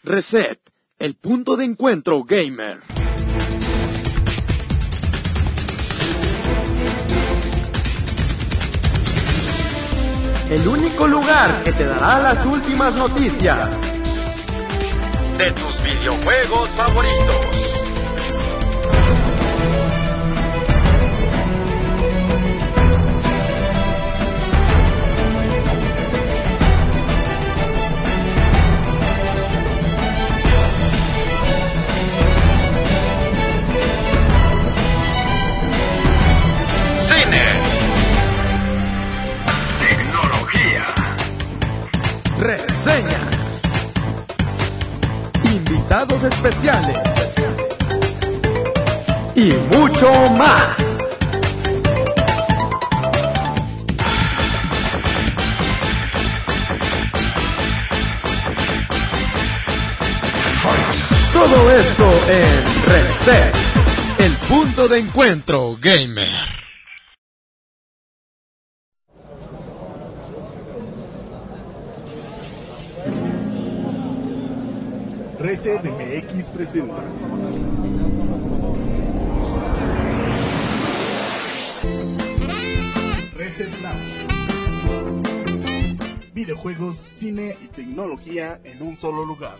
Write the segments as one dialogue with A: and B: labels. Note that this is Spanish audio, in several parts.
A: Reset, el punto de encuentro gamer. El único lugar que te dará las últimas noticias de tus videojuegos favoritos. Reseñas, invitados especiales y mucho más. Todo esto en Reset, el punto de encuentro gamer.
B: Reset MX presenta Reset Lounge. Videojuegos, cine y tecnología en un solo lugar.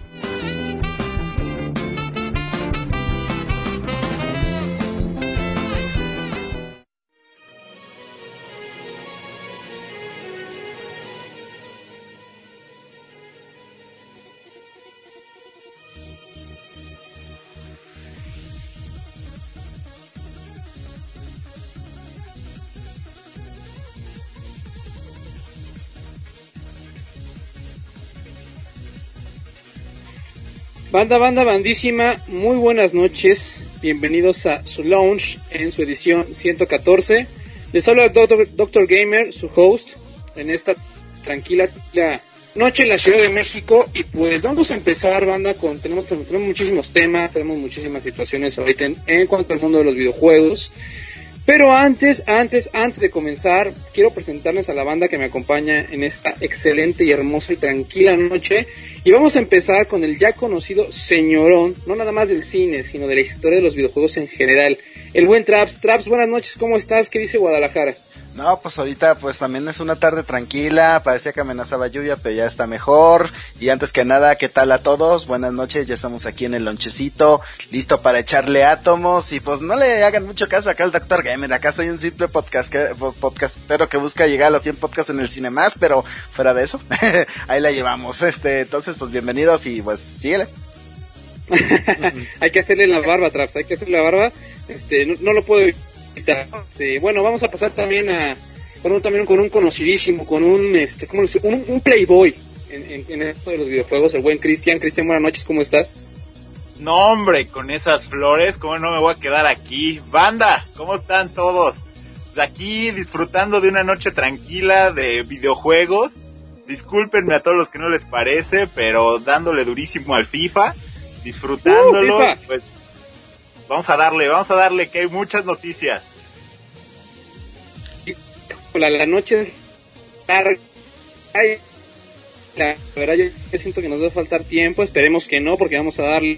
C: Bandísima, muy buenas noches, bienvenidos a su Lounge en su edición 114. Les habla Dr. Gamer, su host, en esta tranquila noche en la Ciudad de México. Y pues vamos a empezar, banda, tenemos muchísimos temas, tenemos muchísimas situaciones ahorita en cuanto al mundo de los videojuegos. Pero antes de comenzar, quiero presentarles a la banda que me acompaña en esta excelente y hermosa y tranquila noche. Y vamos a empezar con el ya conocido señorón, no nada más del cine, sino de la historia de los videojuegos en general. El buen Traps. Traps, buenas noches, ¿cómo estás? ¿Qué dice Guadalajara?
D: No, pues ahorita pues también es una tarde tranquila, parecía que amenazaba lluvia, pero ya está mejor. Y antes que nada, ¿qué tal a todos? Buenas noches, ya estamos aquí en el lonchecito, listo para echarle átomos. Y pues no le hagan mucho caso acá al Dr. Gamer, acá soy un simple podcastero que busca llegar a los 100 podcasts en el cine más, pero fuera de eso, ahí la llevamos. Entonces pues bienvenidos y pues síguele.
C: Hay que hacerle la barba, Traps, hay que hacerle la barba, no lo puedo evitar. Bueno, vamos a pasar también con un conocidísimo, con un playboy en esto de los videojuegos, el buen Cristian. Cristian, buenas noches, ¿cómo estás?
E: No, hombre, con esas flores, ¿cómo no me voy a quedar aquí? Banda, ¿cómo están todos? Pues aquí disfrutando de una noche tranquila de videojuegos. Discúlpenme a todos los que no les parece, pero dándole durísimo al FIFA, disfrutándolo, FIFA. Pues vamos a darle que hay muchas noticias.
C: La noche es larga. La verdad yo siento que nos va a faltar tiempo, esperemos que no, porque vamos a darle.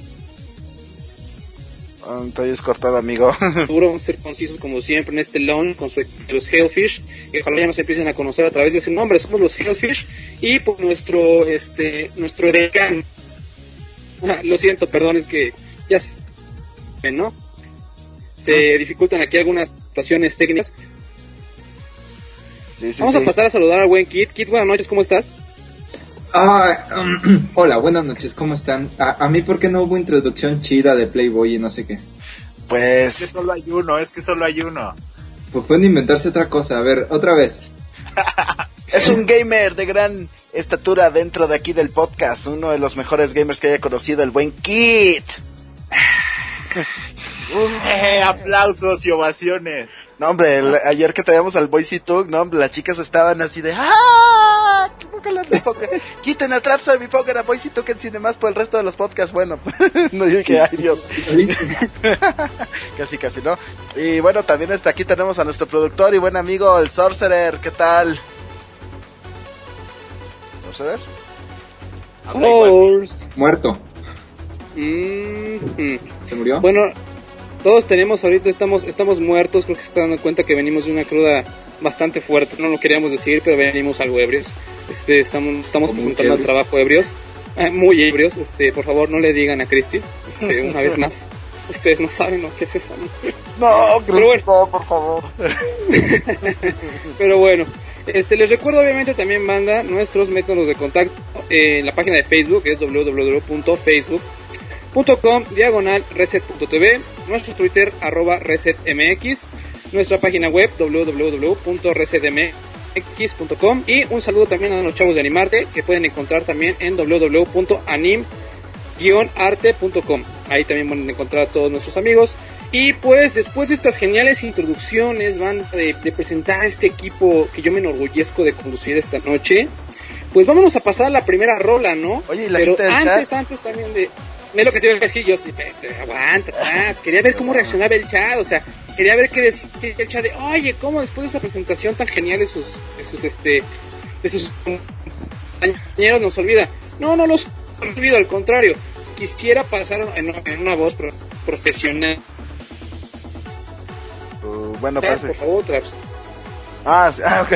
D: Estoy cortado, amigo.
C: Vamos a ser concisos como siempre en este lounge con los Hellfish, que ojalá ya nos empiecen a conocer a través de ese nombre. Somos los Hellfish y por nuestro decano. Lo siento, perdón, es que ya ¿no? Se dificultan aquí algunas situaciones técnicas. Vamos a pasar a saludar al buen Kit. Kit, buenas noches, ¿cómo estás?
F: Hola, buenas noches, ¿cómo están? A mí, ¿por qué no hubo introducción chida de Playboy y no sé qué?
D: Pues...
E: Es que solo hay uno.
F: Pues pueden inventarse otra cosa, a ver, otra vez.
D: Es un gamer de gran estatura dentro de aquí del podcast, uno de los mejores gamers que haya conocido, el buen Kit.
E: Aplausos y ovaciones.
D: No, hombre, ayer que traíamos al Boise Tug, no, hombre, las chicas estaban así de ¡ah! Quiten a Traps de mi póker a Boise Tug en Cinemas por el resto de los podcasts. Bueno, no dije, ay Dios. Casi, ¿no? Y bueno, también aquí tenemos a nuestro productor y buen amigo, el Sorcerer. ¿Qué tal? ¿Sorcerer?
F: Muerto. ¿Se murió?
C: Bueno, todos tenemos ahorita, estamos muertos, creo que se están dando cuenta que venimos de una cruda bastante fuerte, no lo queríamos decir, pero venimos algo ebrios. Estamos presentando al trabajo ebrios, muy ebrios, por favor no le digan a Cristi, una vez más. Ustedes no saben lo que es esa mujer.
D: No,
C: pero bueno,
D: por favor.
C: Pero bueno, les recuerdo obviamente también, banda, nuestros métodos de contacto en la página de Facebook, es www.facebook.com/reset.tv, nuestro Twitter @resetmx, nuestra página web www.resetmx.com, y un saludo también a los chavos de Animarte, que pueden encontrar también en www.anim-arte.com. Ahí también van a encontrar a todos nuestros amigos. Y pues después de estas geniales introducciones, van de presentar a este equipo que yo me enorgullezco de conducir esta noche, pues vámonos a pasar a la primera rola, ¿no?
D: Oye, ¿y la
C: pero
D: gente del
C: antes
D: chat?
C: también de... Es lo que te iba a decir, yo sí, aguanta, quería ver cómo reaccionaba el chat, o sea, quería ver qué decía el chat de, oye, cómo después de esa presentación tan genial de sus compañeros nos olvida. No los olvido, al contrario, quisiera pasar en una voz profesional.
D: Bueno,
C: Traps,
D: pase.
C: por favor, Traps.
D: Ok.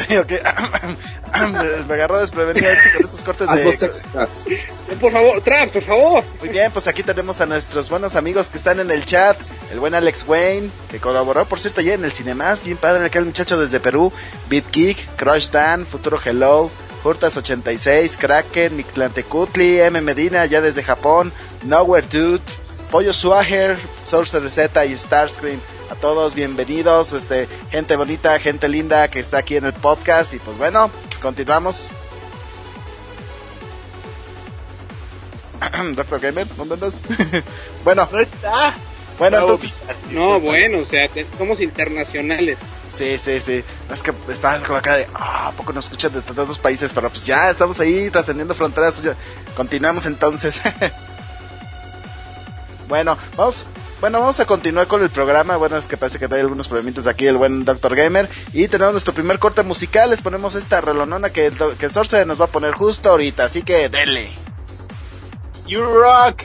D: Me agarró desprevenido, es que con esos cortes de...
C: Por favor, Traps, por favor.
D: Muy bien, pues aquí tenemos a nuestros buenos amigos que están en el chat. El buen Alex Wayne, que colaboró, por cierto, ya en el Cinemas. Bien padre, aquel muchacho desde Perú. BeatKick, Crush Dan, Futuro Hello, Hurtas86, Kraken, Mictlantecutli, M. Medina, ya desde Japón, Nowhere Dude, Pollo Swagger, Sorcerer Z y Starscream. A todos bienvenidos, gente bonita, gente linda que está aquí en el podcast. Y pues bueno, continuamos. Doctor Gamer, ¿dónde andas? Bueno,
E: no está.
D: Bueno, entonces...
C: No, bueno, o sea, somos internacionales.
D: Sí. Es que estabas con la cara de, ¿a poco nos escuchan de tantos países? Pero pues ya estamos ahí trascendiendo fronteras. Continuamos entonces. Bueno, vamos a continuar con el programa. Bueno, es que parece que hay algunos problemitas aquí el buen Dr. Gamer. Y tenemos nuestro primer corte musical. Les ponemos esta relonona que el Sorcerer nos va a poner justo ahorita. Así que denle.
E: You rock.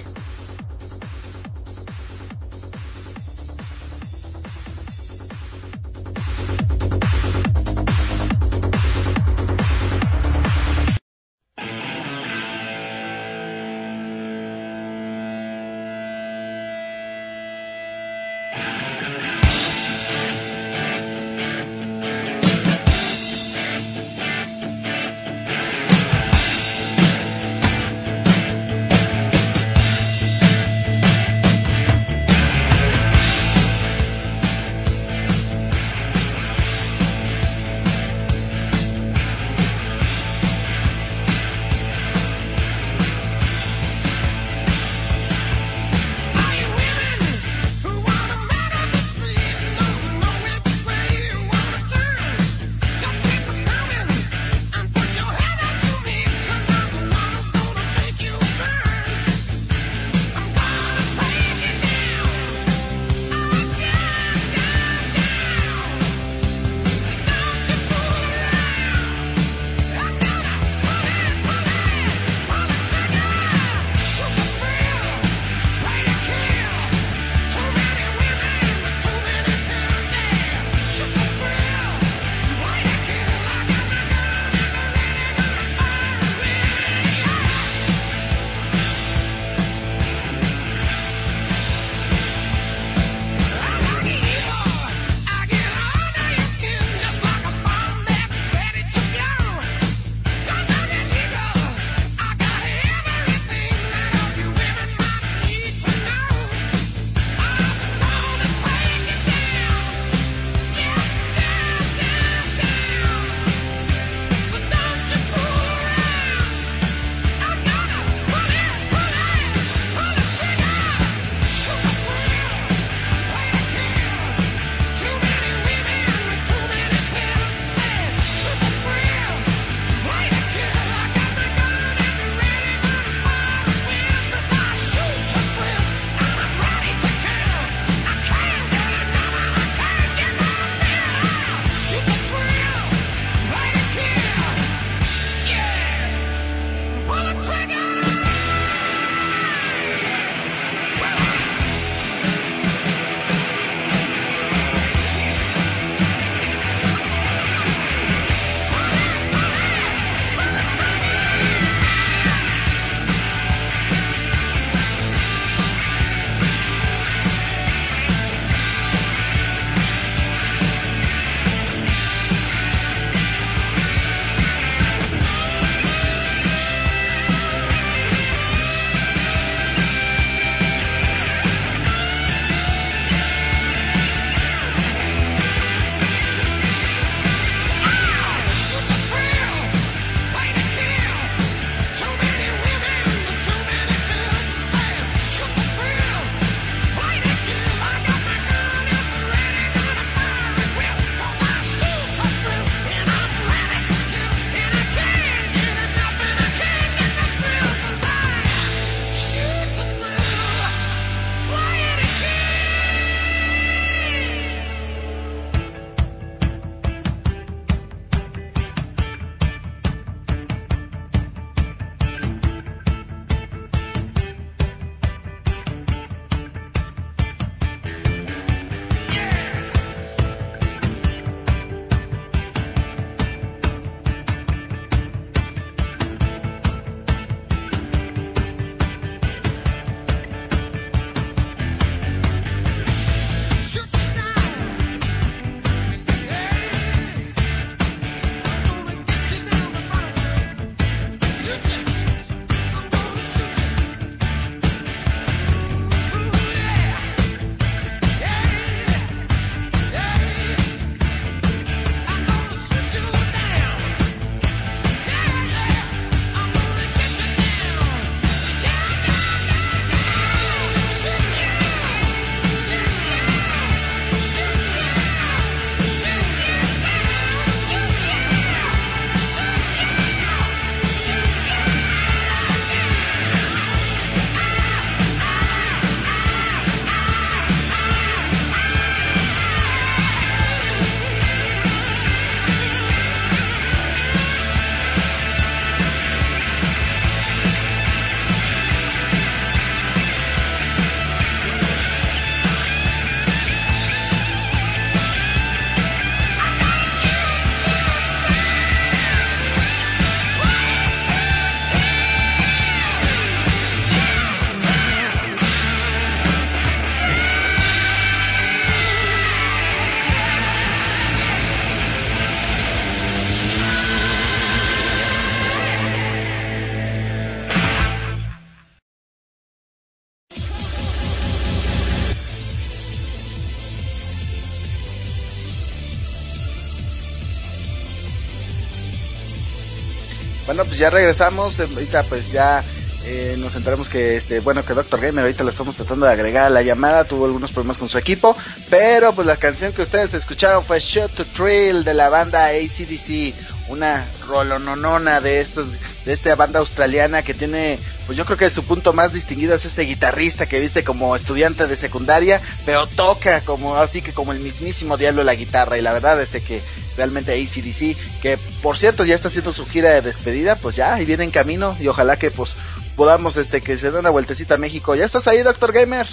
D: Bueno, pues ya regresamos, ahorita pues ya nos enteramos que que Dr. Gamer ahorita lo estamos tratando de agregar a la llamada, tuvo algunos problemas con su equipo, pero pues la canción que ustedes escucharon fue Shoot to Thrill de la banda AC/DC, una rolononona de esta banda australiana que tiene, pues yo creo que su punto más distinguido es este guitarrista que viste como estudiante de secundaria, pero toca como el mismísimo diablo la guitarra, y la verdad es que realmente AC/DC, que por cierto ya está haciendo su gira de despedida, pues ya, ahí viene en camino, y ojalá que pues podamos que se dé una vueltecita a México. ¿Ya estás ahí, Dr. Gamer?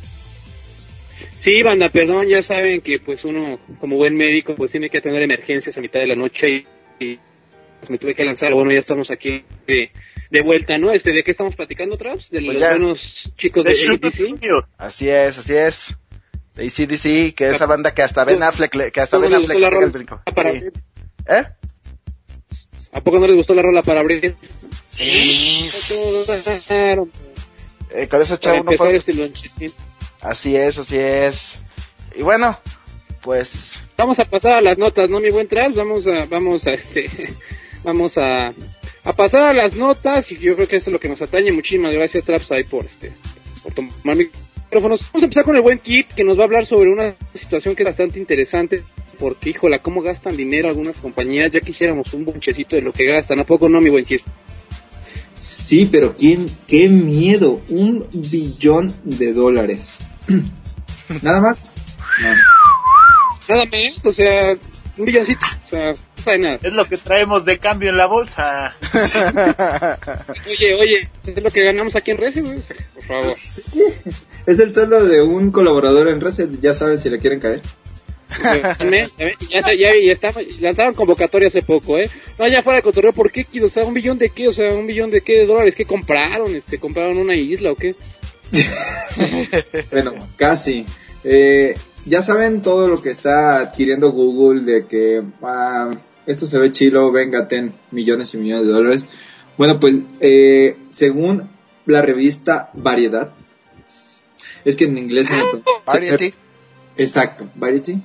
C: Sí, banda, perdón, ya saben que pues uno como buen médico pues tiene que atender emergencias a mitad de la noche y pues me tuve que lanzar. Bueno, ya estamos aquí de vuelta, ¿no? ¿De qué estamos platicando, Traps? De
D: pues
C: los
D: ya.
C: buenos chicos de AC/DC.
D: Así es. De AC/DC, que esa banda que hasta Ben Affleck le pega el brinco. Sí.
C: ¿A poco no les gustó la rola para abrir?
D: Sí. Con eso chavo no fue. Así es. Y bueno, pues
C: vamos a pasar a las notas, ¿no, mi buen Traps? Vamos a pasar a las notas, y yo creo que eso es lo que nos atañe. Muchísimas gracias, Traps, ahí por tomar micrófonos. Vamos a empezar con el buen Kit, que nos va a hablar sobre una situación que es bastante interesante, porque, híjola, cómo gastan dinero algunas compañías. Ya quisiéramos un bonchecito de lo que gastan, ¿a poco no, mi buen Kit?
F: Sí, pero qué miedo, $1 billón. ¿Nada más?
C: Nada más, o sea, un billoncito, o sea, no sabe nada.
E: Es lo que traemos de cambio en la bolsa.
C: Oye, es lo que ganamos aquí en Reset, güey, por favor.
F: Es el sueldo de un colaborador en Reset, ya saben si le quieren caer.
C: Ya está, lanzaron convocatoria hace poco, No, ya fuera de cotorreo, ¿por qué? O sea, ¿1 billón de qué? O sea, ¿1 billón de qué de dólares? ¿Qué compraron? ¿Compraron una isla o qué?
F: Bueno, casi. Ya saben todo lo que está adquiriendo Google de que esto se ve chilo, venga, ten millones y millones de dólares. Bueno, pues según la revista Variedad, es que en inglés
D: Variety.
F: Exacto, Variety.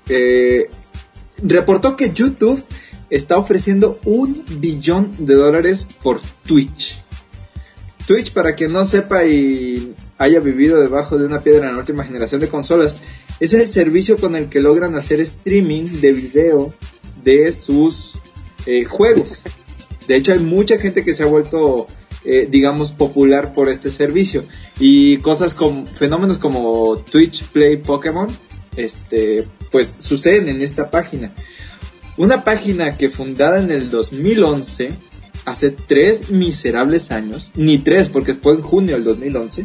F: Reportó que YouTube está ofreciendo $1 billón por Twitch. Twitch, para quien no sepa y haya vivido debajo de una piedra en la última generación de consolas, es el servicio con el que logran hacer streaming de video de sus juegos. De hecho, hay mucha gente que se ha vuelto, popular por este servicio. Y fenómenos como Twitch Play Pokémon, pues suceden en esta página. Una página que fundada en el 2011, hace 3 miserables años, ni 3 porque fue en junio del 2011,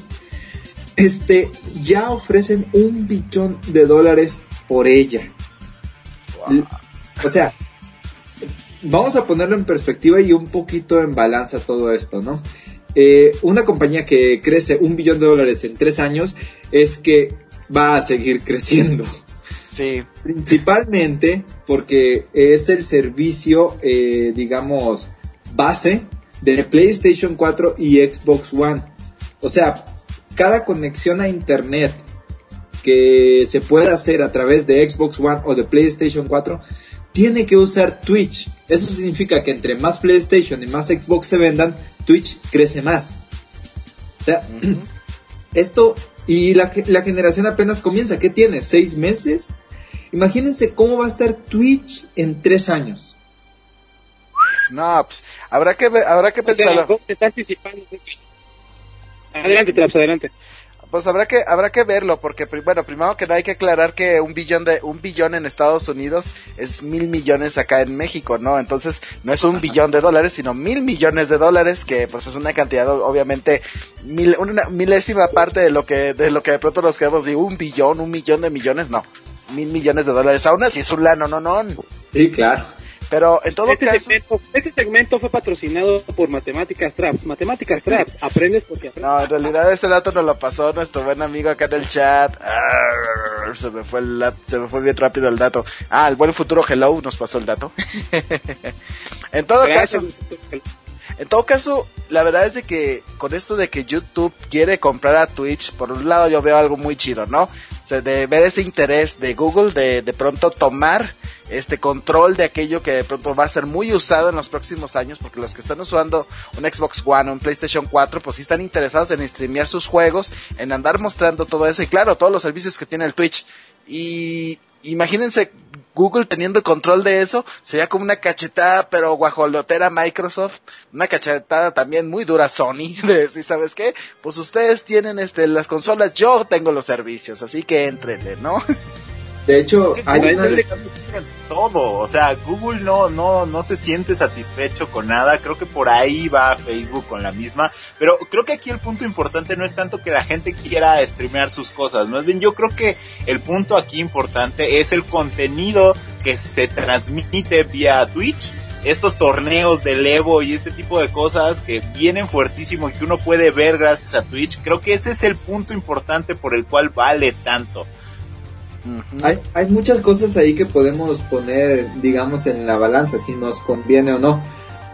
F: ya ofrecen $1 billón por ella. Wow. O sea, vamos a ponerlo en perspectiva y un poquito en balanza todo esto, ¿no? Una compañía que crece $1 billón en 3 años es que va a seguir creciendo.
D: Sí. Principalmente
F: porque es el servicio, base de PlayStation 4 y Xbox One. O sea, cada conexión a internet que se pueda hacer a través de Xbox One o de PlayStation 4 tiene que usar Twitch. Eso significa que entre más PlayStation y más Xbox se vendan, Twitch crece más. O sea, esto, y la generación apenas comienza. ¿Qué tiene? ¿6 meses? Imagínense cómo va a estar Twitch en 3 años.
D: No, pues habrá que pensarlo.
C: Se está anticipando. Adelante, Traps, adelante.
D: Pues habrá que verlo, porque bueno, primero que nada hay que aclarar que $1 billón en Estados Unidos es 1,000 millones acá en México, ¿no? Entonces no es $1 billón, sino 1,000 millones de dólares, que pues es una cantidad obviamente una milésima parte de lo que de pronto nos quedamos de $1 billón, 1 millón de millones, no, 1,000 millones de dólares, aún así es un lano, no.
F: Sí, claro.
D: Pero en todo caso...
C: Este segmento fue patrocinado por Matemáticas Traps. Matemáticas Traps, aprendes porque aprendes.
D: No, en realidad ese dato nos lo pasó nuestro buen amigo acá en el chat. Se me fue bien rápido el dato. El buen futuro Hello nos pasó el dato. En todo caso, la verdad es de que con esto de que YouTube quiere comprar a Twitch, por un lado yo veo algo muy chido, ¿no? O sea, de ver ese interés de Google de pronto tomar control de aquello que de pronto va a ser muy usado en los próximos años, porque los que están usando un Xbox One o un PlayStation 4, pues sí están interesados en streamear sus juegos, en andar mostrando todo eso, y claro, todos los servicios que tiene el Twitch. Y imagínense Google teniendo el control de eso, sería como una cachetada pero guajolotera a Microsoft, una cachetada también muy dura a Sony, de decir, ¿sabes qué? Pues ustedes tienen las consolas, yo tengo los servicios, así que entrenle, ¿no?
F: De hecho, hay
E: todo, o sea, Google no se siente satisfecho con nada, creo que por ahí va Facebook con la misma, pero creo que aquí el punto importante no es tanto que la gente quiera streamear sus cosas, más bien yo creo que el punto aquí importante es el contenido que se transmite vía Twitch, estos torneos del Evo y este tipo de cosas que vienen fuertísimo y que uno puede ver gracias a Twitch, creo que ese es el punto importante por el cual vale tanto.
F: Hay muchas cosas ahí que podemos poner, digamos, en la balanza, si nos conviene o no.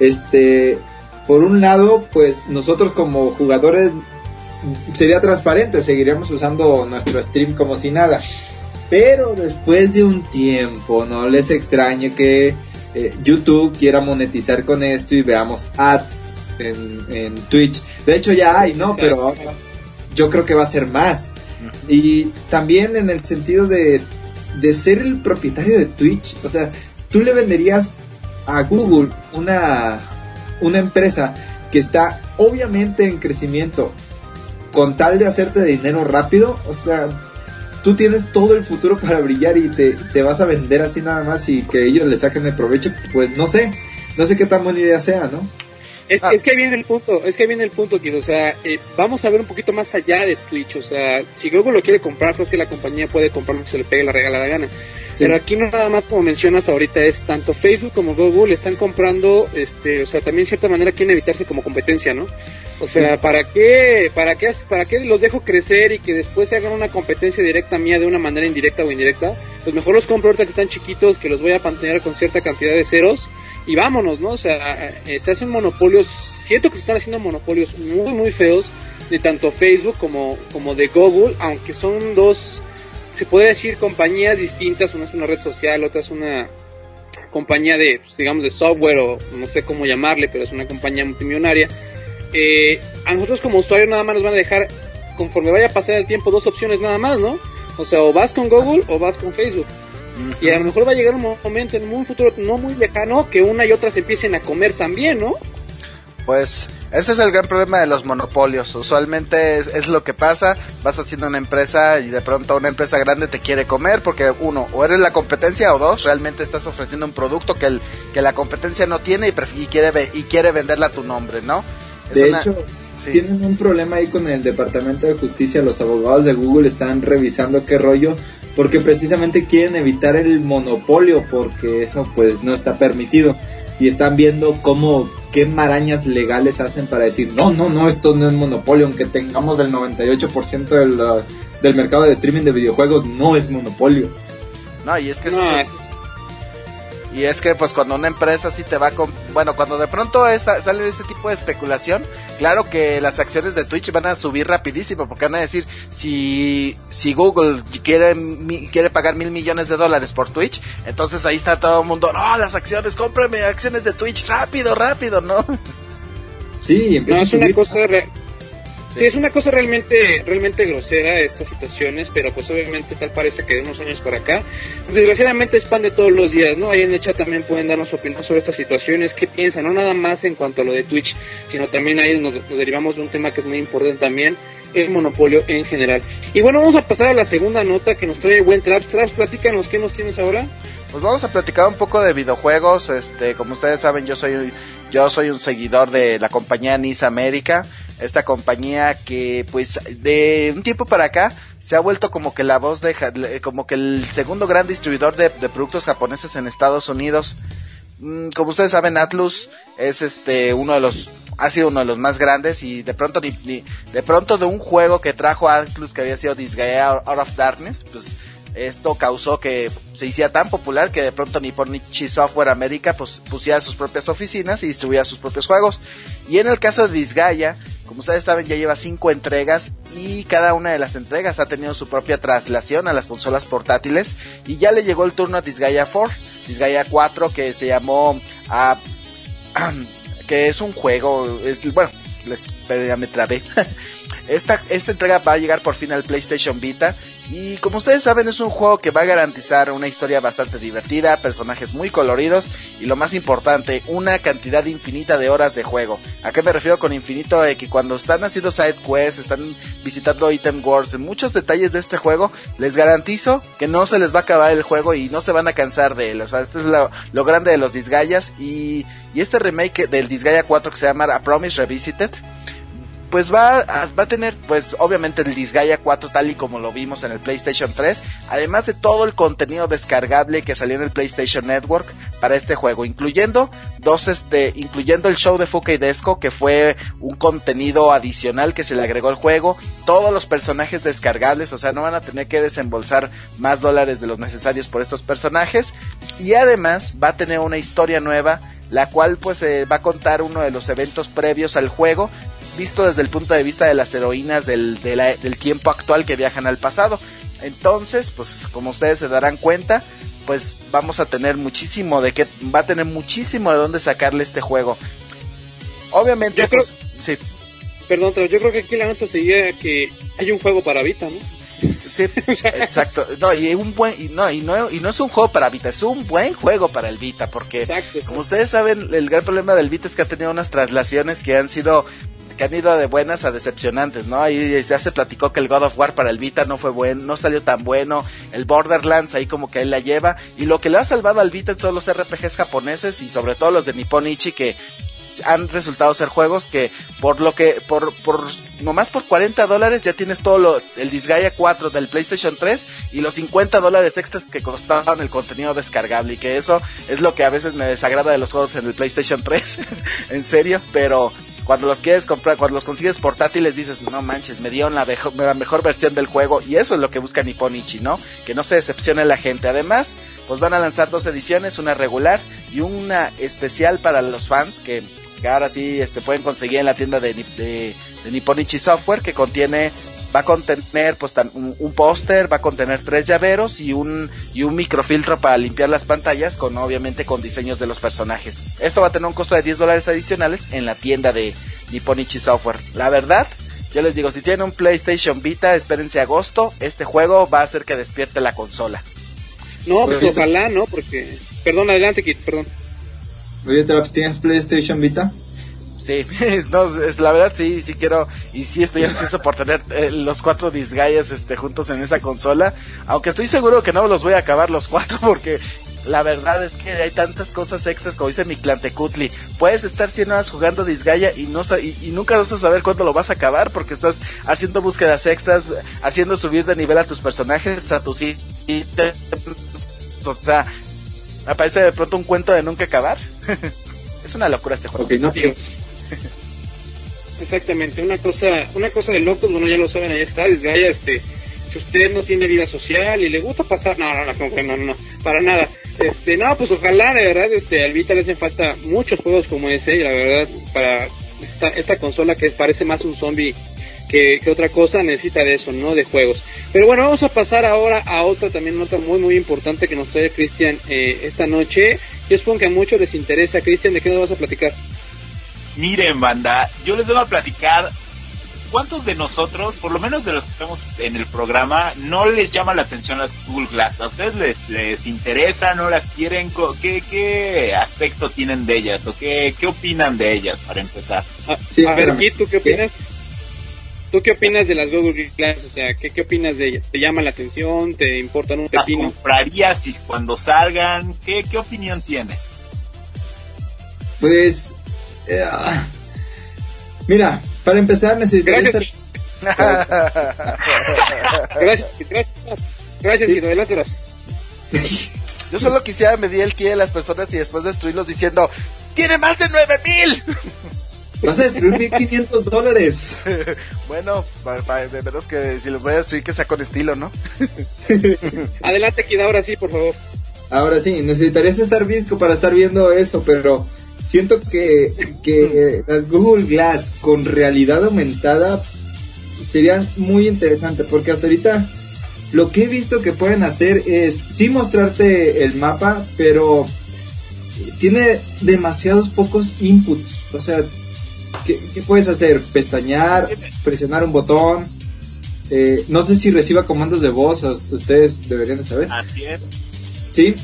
F: Por un lado, pues nosotros como jugadores sería transparente, seguiríamos usando nuestro stream como si nada. Pero después de un tiempo, no les extrañe que YouTube quiera monetizar con esto y veamos ads en Twitch. De hecho ya hay, ¿no? Pero yo creo que va a ser más. Y también en el sentido de ser el propietario de Twitch, o sea, tú le venderías a Google una empresa que está obviamente en crecimiento con tal de hacerte dinero rápido, o sea, tú tienes todo el futuro para brillar y te vas a vender así nada más y que ellos le saquen el provecho, pues no sé qué tan buena idea sea, ¿no?
C: Es que viene el punto, Kid, o sea, vamos a ver un poquito más allá de Twitch, o sea, si Google lo quiere comprar, creo que la compañía puede comprar lo que se le pegue la regalada gana, sí. Pero aquí no nada más como mencionas ahorita, es tanto Facebook como Google están comprando, o sea, también de cierta manera quieren evitarse como competencia, ¿no? O sea, ¿para qué los dejo crecer y que después se hagan una competencia directa mía de una manera indirecta o indirecta? Pues mejor los compro ahorita que están chiquitos, que los voy a mantener con cierta cantidad de ceros, y vámonos, ¿no? O sea, se hacen monopolios, siento que se están haciendo monopolios muy, muy feos, de tanto Facebook como de Google, aunque son dos, se podría decir, compañías distintas, una es una red social, otra es una compañía de, pues, digamos, de software, o no sé cómo llamarle, pero es una compañía multimillonaria. A nosotros como usuarios nada más nos van a dejar, conforme vaya a pasar el tiempo, dos opciones nada más, ¿no? O sea, o vas con Google o vas con Facebook. Y a lo mejor va a llegar un momento en un futuro no muy lejano que una y otra se empiecen a comer también, ¿no?
D: Pues ese es el gran problema de los monopolios. Usualmente es lo que pasa, vas haciendo una empresa y de pronto una empresa grande te quiere comer porque uno, o eres la competencia, o dos, realmente estás ofreciendo un producto que la competencia no tiene y quiere venderla a tu nombre, ¿no?
F: De hecho, sí. Tienen un problema ahí con el Departamento de Justicia, los abogados de Google están revisando qué rollo, porque precisamente quieren evitar el monopolio, porque eso pues no está permitido, y están viendo qué marañas legales hacen para decir, no, esto no es monopolio, aunque tengamos el 98% del mercado de streaming de videojuegos, no es monopolio.
D: No, y es que y es que pues cuando una empresa sí te va cuando de pronto sale ese tipo de especulación, claro que las acciones de Twitch van a subir rapidísimo, porque van a decir, si Google quiere pagar $1,000 millones por Twitch, entonces ahí está todo el mundo, no, las acciones, cómprame acciones de Twitch, rápido, ¿no?
F: Sí,
C: es una cosa Sí, es una cosa realmente grosera estas situaciones, pero pues obviamente tal parece que de unos años para acá, desgraciadamente es pan de todos los días, ¿no? Ahí en el chat también pueden darnos su opinión sobre estas situaciones, qué piensan, no nada más en cuanto a lo de Twitch, sino también ahí nos derivamos de un tema que es muy importante también, el monopolio en general. Y bueno, vamos a pasar a la segunda nota que nos trae buen Traps. Traps, platícanos, ¿qué nos tienes ahora?
D: Pues vamos a platicar un poco de videojuegos. Como ustedes saben, yo soy un seguidor de la compañía NIS América, esta compañía que pues de un tiempo para acá se ha vuelto como que la voz como que el segundo gran distribuidor de productos japoneses en Estados Unidos. Como ustedes saben, Atlus es ha sido uno de los más grandes, y de pronto de pronto de un juego que trajo Atlus, que había sido Disgaea Out of Darkness, pues esto causó que se hiciera tan popular que de pronto Nipponichi Software America pues pusiera sus propias oficinas y distribuía sus propios juegos. Y en el caso de Disgaea, como ustedes saben, ya lleva 5 entregas, y cada una de las entregas ha tenido su propia traslación a las consolas portátiles, y ya le llegó el turno a Disgaea 4. Disgaea 4, que se llamó que es un juego, pero ya me trabé. Esta entrega va a llegar por fin al PlayStation Vita. Y como ustedes saben, es un juego que va a garantizar una historia bastante divertida, personajes muy coloridos y lo más importante, una cantidad infinita de horas de juego. ¿A qué me refiero con infinito? Que cuando están haciendo side quests, están visitando item wars, muchos detalles de este juego, les garantizo que no se les va a acabar el juego y no se van a cansar de él. O sea, este es lo grande de los Disgaeas y este remake del Disgaea 4 que se llama A Promise Revisited, pues va a tener, pues obviamente el Disgaea 4 tal y como lo vimos en el PlayStation 3, además de todo el contenido descargable que salió en el PlayStation Network para este juego, incluyendo el show de Fuka y Desko, que fue un contenido adicional que se le agregó al juego, todos los personajes descargables, o sea, no van a tener que desembolsar más dólares de los necesarios por estos personajes, y además va a tener una historia nueva, la cual pues va a contar uno de los eventos previos al juego, visto desde el punto de vista de las heroínas del tiempo actual que viajan al pasado. Entonces, pues como ustedes se darán cuenta, pues vamos a tener va a tener muchísimo de dónde sacarle este juego. Obviamente, sí.
C: Perdón, pero yo creo que aquí la nota sería que hay un juego para Vita, ¿no?
D: Sí, exacto. No, no es un juego para Vita, es un buen juego para el Vita, porque exacto. Como ustedes saben, el gran problema del Vita es que ha tenido unas traslaciones que han ido de buenas a decepcionantes, ¿no? Ahí ya se platicó que el God of War para el Vita no fue bueno, no salió tan bueno, el Borderlands ahí como que él la lleva, y lo que le ha salvado al Vita son los RPGs japoneses y sobre todo los de Nippon Ichi, que han resultado ser juegos que por nomás por $40 ya tienes todo el Disgaea 4 del PlayStation 3 y los $50 extras que costaban el contenido descargable, y que eso es lo que a veces me desagrada de los juegos en el PlayStation 3 en serio, pero cuando los quieres comprar, cuando los consigues portátiles dices, no manches, me dieron la mejor versión del juego, y eso es lo que busca Nippon Ichi, ¿no? Que no se decepcione la gente. Además, pues van a lanzar 2 ediciones, una regular y una especial para los fans que ahora sí pueden conseguir en la tienda de Nippon Ichi Software, que va a contener pues un póster, va a contener 3 llaveros y un microfiltro para limpiar las pantallas, obviamente con diseños de los personajes. Esto va a tener un costo de $10 adicionales en la tienda de Nippon Ichi Software. La verdad, yo les digo, si tienen un PlayStation Vita, espérense agosto, este juego va a hacer que despierte la consola.
C: No, pues ojalá, ¿no? Porque... Perdón, adelante, Kit, perdón.
F: Oye, Traps, ¿tienes PlayStation Vita?
D: Sí, no, la verdad sí quiero, y sí estoy ansioso por tener los 4 Disgaeas juntos en esa consola, aunque estoy seguro que no los voy a acabar los 4, porque la verdad es que hay tantas cosas extras, como dice mi Clantecutli, puedes estar 100 horas jugando Disgaea y nunca vas a saber cuándo lo vas a acabar, porque estás haciendo búsquedas extras, haciendo subir de nivel a tus personajes, a tus ítems, o sea, me parece de pronto un cuento de nunca acabar. Es una locura este juego.
F: Okay, no,
C: exactamente, una cosa de locos. Bueno, ya lo saben, ahí está Disgaea. Si usted no tiene vida social y le gusta pasar, no, para nada. No, pues ojalá, de verdad, al Vita le hacen falta muchos juegos como ese, y la verdad, para esta consola que parece más un zombie que otra cosa, necesita de eso, ¿no? De juegos. Pero bueno, vamos a pasar ahora a otra también nota muy muy importante que nos trae Cristian esta noche. Yo supongo que a muchos les interesa. Cristian, ¿de qué nos vas a platicar?
E: Miren, banda, yo les voy a platicar cuántos de nosotros, por lo menos de los que estamos en el programa, no les llama la atención las Google Glass. ¿A ustedes les interesa, no las quieren? ¿Qué aspecto tienen de ellas? ¿O qué opinan de ellas, para empezar?
C: A ver, Kit, ¿tú qué opinas? ¿Tú qué opinas de las Google Glass? O sea, ¿qué opinas de ellas? ¿Te llama la atención? ¿Te importan un pepino?
E: ¿Las comprarías y cuando salgan? ¿Qué opinión tienes?
F: Pues... mira, para empezar necesitaría estar...
C: Gracias, Guido, adelante.
D: Yo solo quisiera medir el ki de las personas y después destruirlos diciendo, ¡tiene más de 9,000!
F: Vas a destruir $1,500.
D: Bueno, de menos que si los voy a destruir que sea con estilo, ¿no?
C: Adelante, Kid, ahora sí, por favor.
F: Ahora sí, necesitarías estar visco para estar viendo eso, pero siento que las Google Glass con realidad aumentada serían muy interesantes, porque hasta ahorita lo que he visto que pueden hacer es sí mostrarte el mapa, pero tiene demasiados pocos inputs. O sea, ¿qué puedes hacer? Pestañear, presionar un botón. No sé si reciba comandos de voz, ustedes deberían de saber.
E: Así es.
F: Sí,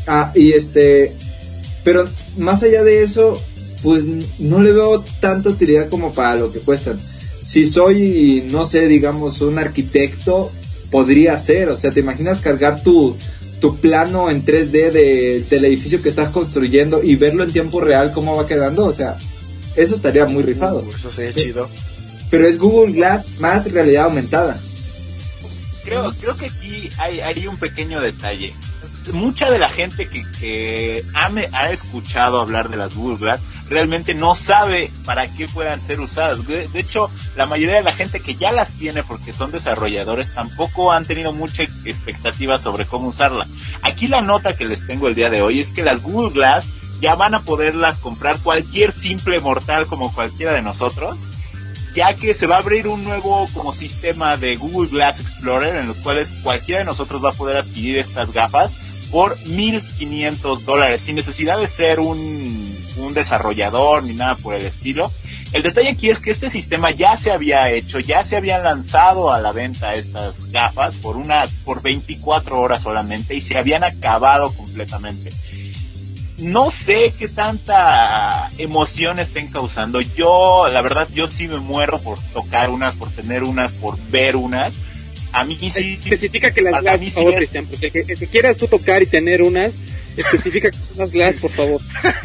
F: pero más allá de eso, pues no le veo tanta utilidad como para lo que cuestan. Si soy, no sé, digamos, un arquitecto, podría ser, o sea, ¿te imaginas cargar tu plano en 3D del edificio que estás construyendo y verlo en tiempo real cómo va quedando? O sea, eso estaría muy rifado.
D: Eso sería chido.
F: Pero es Google Glass más realidad aumentada.
E: Creo que aquí hay un pequeño detalle. Mucha de la gente que ha escuchado hablar de las Google Glass realmente no sabe para qué puedan ser usadas. De hecho, la mayoría de la gente que ya las tiene porque son desarrolladores tampoco han tenido mucha expectativa sobre cómo usarla. Aquí la nota que les tengo el día de hoy es que las Google Glass ya van a poderlas comprar cualquier simple mortal como cualquiera de nosotros, ya que se va a abrir un nuevo como sistema de Google Glass Explorer en los cuales cualquiera de nosotros va a poder adquirir estas gafas por $1,500 sin necesidad de ser un desarrollador ni nada por el estilo. El detalle aquí es que este sistema ya se había hecho, ya se habían lanzado a la venta estas gafas por 24 horas solamente y se habían acabado completamente. No sé qué tanta emoción estén causando. La verdad, yo sí me muero por tocar unas, por tener unas, por ver unas. A mí sí.
C: Especifica que las Glass, por favor, Cristian, porque el que quieras tú tocar y tener unas, especifica que son las Glass, por favor.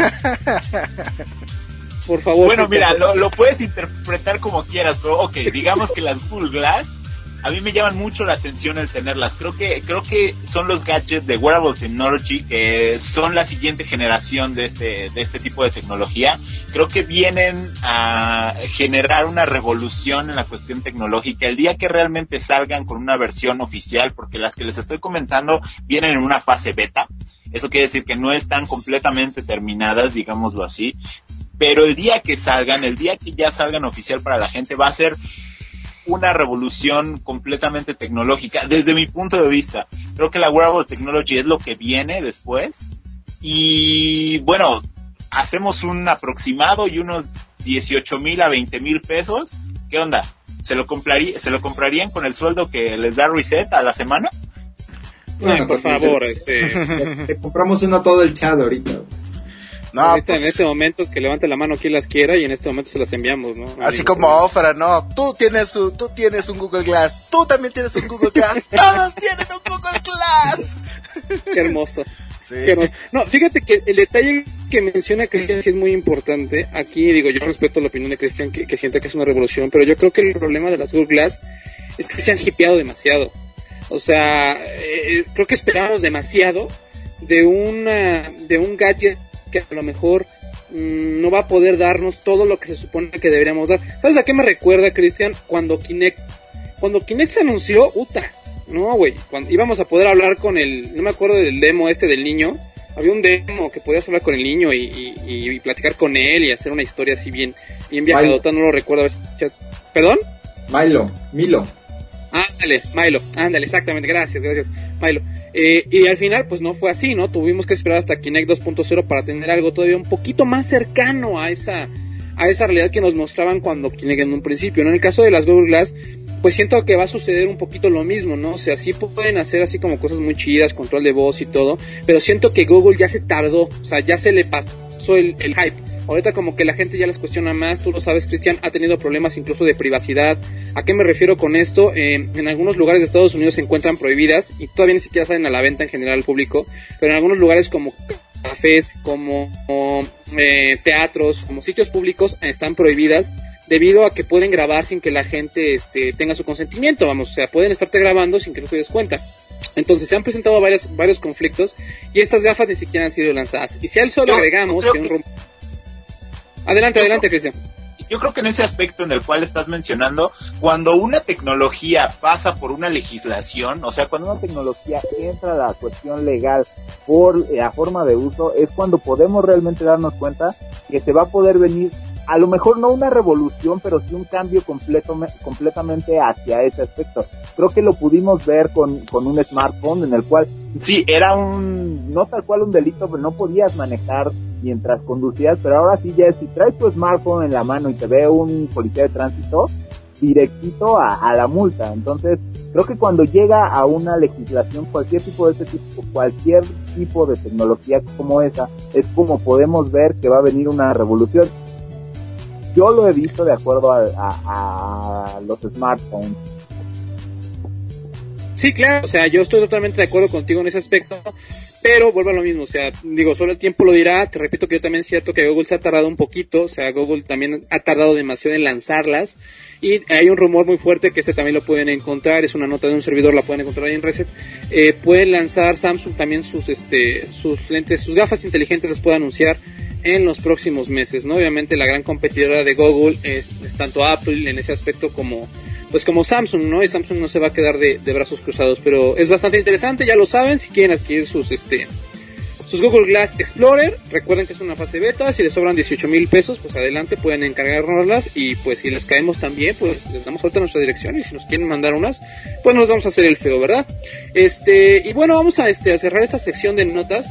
C: Por favor.
E: Bueno,
C: Cristian,
E: mira, lo puedes interpretar como quieras, pero ok, digamos que las Google Glass a mí me llaman mucho la atención el tenerlas. Creo que son los gadgets de Wearable Technology que son la siguiente generación de este tipo de tecnología. Creo que vienen a generar una revolución en la cuestión tecnológica el día que realmente salgan con una versión oficial, porque las que les estoy comentando vienen en una fase beta. Eso quiere decir que no están completamente terminadas, digámoslo así. Pero el día que ya salgan oficial para la gente, va a ser una revolución completamente tecnológica. Desde mi punto de vista, creo que la Wearable Technology es lo que viene después. Y bueno, hacemos un aproximado y unos 18,000 a 20,000 pesos. ¿Qué onda? ¿Se lo comprarían con el sueldo que les da Reset a la semana?
C: Bueno, por favor,
F: te compramos una todo el chat ahorita.
D: No,
C: ahorita,
D: pues,
C: en este momento que levante la mano quien las quiera y en este momento se las enviamos, ¿no?
D: así como Ofra, ¿no? Tú tienes un Google Glass, tú también tienes un Google Glass, todos tienen un Google Glass.
C: Qué hermoso.
D: Sí.
C: Qué hermoso. No, fíjate que el detalle que menciona Cristian sí es muy importante. Aquí digo, yo respeto la opinión de Cristian que siente que es una revolución, pero yo creo que el problema de las Google Glass es que se han hipeado demasiado. O sea, creo que esperábamos demasiado de un gadget que a lo mejor no va a poder darnos todo lo que se supone que deberíamos dar. ¿Sabes a qué me recuerda, Cristian? Cuando Kinect se anunció, no, güey, cuando íbamos a poder hablar con no me acuerdo del demo del niño. Había un demo que podías hablar con el niño y platicar con él y hacer una historia así bien viajadota, no lo recuerdo. ¿Perdón?
F: Milo. Ándale, exactamente, gracias, Milo. Y al final, pues no fue así, ¿no? Tuvimos que esperar hasta Kinect 2.0 para tener algo todavía un poquito más cercano a esa realidad que nos mostraban cuando Kinect en un principio, ¿no? En el caso de las Google Glass, pues siento que va a suceder un poquito lo mismo, ¿no? O sea, sí pueden hacer así como cosas muy chidas, control de voz y todo, pero siento que Google ya se tardó, o sea, ya se le pasó el hype. Ahorita como que la gente ya les cuestiona más, tú lo sabes, Cristian, ha tenido problemas incluso de privacidad. ¿A qué me refiero con esto? En algunos lugares de Estados Unidos se encuentran prohibidas y todavía ni siquiera salen a la venta en general al público, pero en algunos lugares como cafés, como teatros, como sitios públicos están prohibidas debido a que pueden grabar sin que la gente tenga su consentimiento, vamos, o sea, pueden estarte grabando sin que no te des cuenta. Entonces se han presentado varios conflictos y estas gafas ni siquiera han sido lanzadas. Y si a eso le agregamos que Adelante, Cristian.
E: Yo creo que en ese aspecto en el cual estás mencionando, cuando una tecnología pasa por una legislación, o sea, cuando una tecnología entra a la cuestión legal por la forma de uso, es cuando podemos realmente darnos cuenta que se va a poder venir
G: a lo mejor no una revolución, pero sí un cambio completamente hacia ese aspecto. Creo que lo pudimos ver con un smartphone en el cual sí, era no tal cual un delito, pero no podías manejar mientras conducías, pero ahora sí ya si traes tu smartphone en la mano y te ve un policía de tránsito, directito a la multa. Entonces, creo que cuando llega a una legislación, cualquier tipo de tecnología como esa, es como podemos ver que va a venir una revolución. Yo lo he visto de acuerdo a los smartphones.
C: Sí, claro, o sea, yo estoy totalmente de acuerdo contigo en ese aspecto, pero vuelvo a lo mismo, o sea, digo, solo el tiempo lo dirá. Te repito que yo también siento que Google se ha tardado un poquito, o sea, Google también ha tardado demasiado en lanzarlas, y hay un rumor muy fuerte que también lo pueden encontrar, es una nota de un servidor, la pueden encontrar ahí en Reset. Pueden lanzar Samsung también sus lentes, sus gafas inteligentes las puede anunciar en los próximos meses, ¿no? Obviamente la gran competidora de Google es tanto Apple en ese aspecto como Samsung, ¿no? Y Samsung no se va a quedar de brazos cruzados, pero es bastante interesante, ya lo saben. Si quieren adquirir sus Google Glass Explorer, recuerden que es una fase beta. Si les sobran 18,000 pesos, pues adelante, pueden encargarnoslas, y pues si les caemos también, pues les damos ahorita nuestra dirección, y si nos quieren mandar unas, pues nos vamos a hacer el feo, ¿verdad? Y bueno, vamos a cerrar esta sección de notas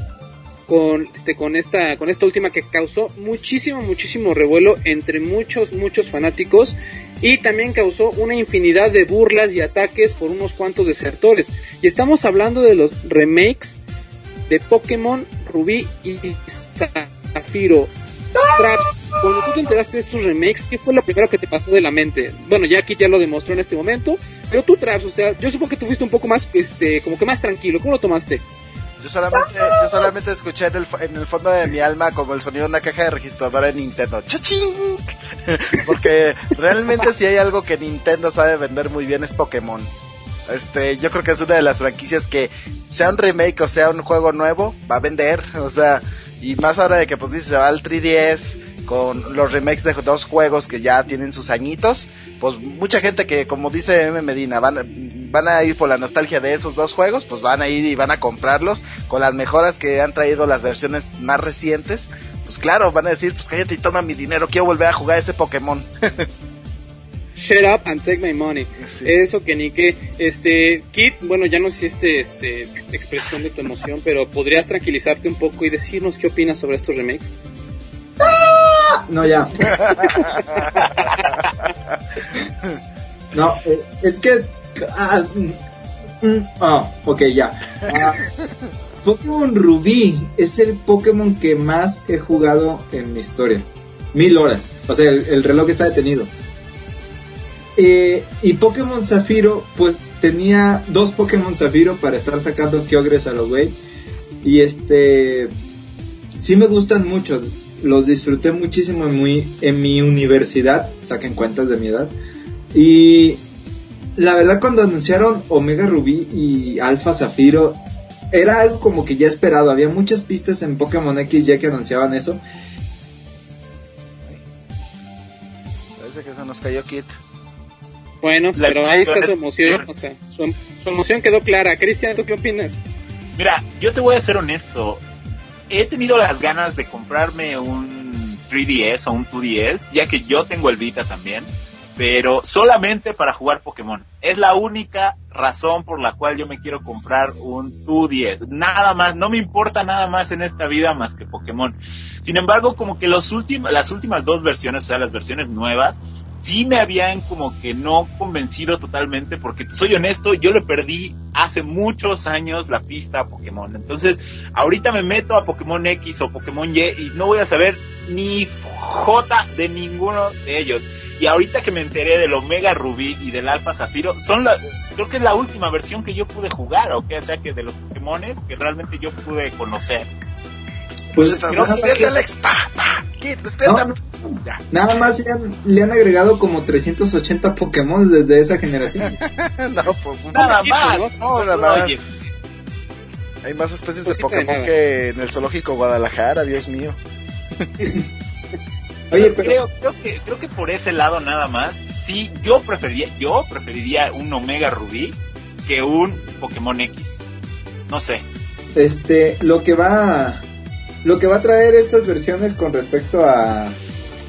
C: con esta última que causó muchísimo revuelo entre muchos fanáticos, y también causó una infinidad de burlas y ataques por unos cuantos desertores. Y estamos hablando de los remakes de Pokémon Rubí y Zafiro. Traps, cuando tú te enteraste de estos remakes, ¿qué fue lo primero que te pasó de la mente? Bueno, ya aquí ya lo demostró en este momento, pero tú, Traps, o sea, yo supongo que tú fuiste un poco más, como que más tranquilo. ¿Cómo lo tomaste?
D: Yo solamente escuché en el fondo de mi alma como el sonido de una caja de registradora de Nintendo. ¡Chachín! Porque realmente si hay algo que Nintendo sabe vender muy bien es Pokémon. Yo creo que es una de las franquicias que, sea un remake o sea un juego nuevo, va a vender. O sea, y más ahora de que pues dice, se va al 3DS con los remakes de dos juegos que ya tienen sus añitos, pues mucha gente que, como dice M. Medina, van a ir por la nostalgia de esos dos juegos, pues van a ir y van a comprarlos con las mejoras que han traído las versiones más recientes. Pues claro, van a decir, pues cállate y toma mi dinero, quiero volver a jugar ese Pokémon.
C: Shut up and take my money. Sí. Eso que ni que, Kit, bueno, ya no hiciste expresión de tu emoción, pero podrías tranquilizarte un poco y decirnos qué opinas sobre estos remakes.
F: No, ya. No, es que ok, ya. Pokémon Rubí es el Pokémon que más he jugado en mi historia. 1000 horas. O sea, el reloj está detenido. Y Pokémon Zafiro, pues tenía 2 Pokémon Zafiro para estar sacando Kyogres a lo güey. Y sí me gustan mucho. Los disfruté muchísimo en mi universidad. Saquen cuentas de mi edad. Y la verdad, cuando anunciaron Omega Rubí y Alpha Zafiro, era algo como que ya esperado. Había muchas pistas en Pokémon X ya que anunciaban eso.
D: Parece que se nos cayó Kit.
C: Bueno, pero ahí está su emoción, o sea, su emoción quedó clara. Cristian, ¿tú qué opinas?
E: Mira, yo te voy a ser honesto. He tenido las ganas de comprarme un 3DS o un 2DS, ya que yo tengo el Vita también, pero solamente para jugar Pokémon. Es la única razón por la cual yo me quiero comprar un 2DS. Nada más, no me importa nada más en esta vida más que Pokémon. Sin embargo, como que las últimas 2 versiones, o sea, las versiones nuevas, sí me habían como que no convencido totalmente, porque soy honesto, yo le perdí hace muchos años la pista a Pokémon. Entonces, ahorita me meto a Pokémon X o Pokémon Y y no voy a saber ni J de ninguno de ellos. Y ahorita que me enteré del Omega Rubí y del Alpha Zafiro, creo que es la última versión que yo pude jugar, o sea que de los Pokémones que realmente yo pude conocer.
F: Pues
D: despierta, Alex, Kit, despierta.
F: No. Nada más le han agregado como 380 Pokémon desde esa generación.
D: No, pues
E: nada más. Oye.
D: Hay más especies de Pokémon que en el zoológico Guadalajara, Dios mío.
E: Oye, pero creo que por ese lado nada más, sí, yo preferiría un Omega Rubí que un Pokémon X. No sé.
F: Lo que va a traer estas versiones con respecto a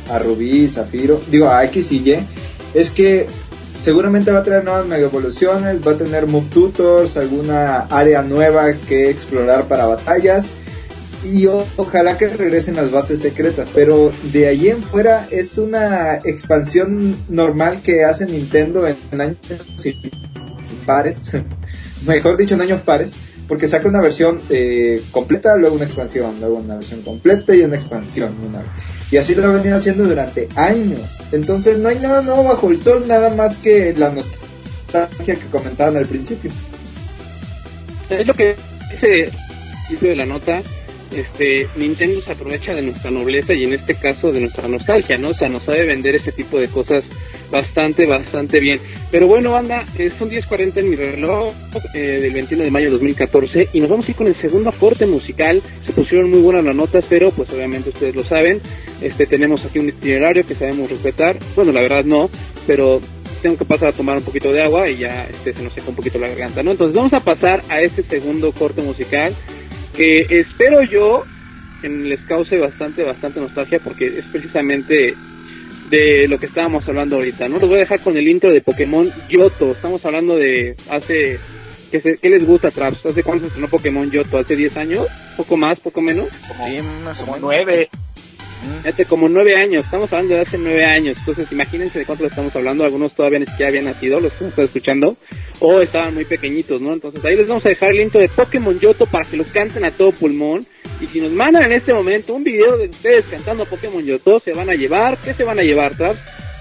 F: a Rubí, Zafiro, a X y Y, es que seguramente va a traer nuevas mega evoluciones, va a tener move tutors, alguna área nueva que explorar para batallas, y ojalá que regresen las bases secretas, pero de allí en fuera es una expansión normal que hace Nintendo en años pares, mejor dicho en años pares, porque saca una versión completa, luego una expansión, luego una versión completa y una expansión, y así lo han venido haciendo durante años. Entonces no hay nada nuevo bajo el sol, nada más que la nostalgia que comentaban al principio.
C: Es lo que dice el principio de la nota. Nintendo se aprovecha de nuestra nobleza y en este caso de nuestra nostalgia, ¿no? O sea, nos sabe vender ese tipo de cosas bastante bien. Pero bueno, banda, son 10:40 en mi reloj del 21 de mayo de 2014 y nos vamos a ir con el segundo corte musical. Se pusieron muy buenas las notas, pero pues obviamente ustedes lo saben. Tenemos aquí un itinerario que sabemos respetar. Bueno, la verdad no, pero tengo que pasar a tomar un poquito de agua y ya se nos seca un poquito la garganta, ¿no? Entonces vamos a pasar a este segundo corte musical, que espero yo que les cause bastante nostalgia, porque es precisamente de lo que estábamos hablando ahorita, ¿no? Los voy a dejar con el intro de Pokémon Yoto. Estamos hablando de hace... ¿Qué les gusta, Traps? ¿Hace cuánto se estrenó Pokémon Yoto? ¿Hace 10 años? ¿Poco más? ¿Poco menos?
D: Sí, más o menos.
E: 9.
C: Como 9 años, estamos hablando de hace 9 años, entonces imagínense de cuánto le estamos hablando. Algunos todavía ni siquiera habían nacido, los que nos están escuchando, o estaban muy pequeñitos, ¿no? Entonces ahí les vamos a dejar el intro de Pokémon Yoto para que los canten a todo pulmón. Y si nos mandan en este momento un video de ustedes cantando Pokémon Yoto, ¿qué se van a llevar, Trav?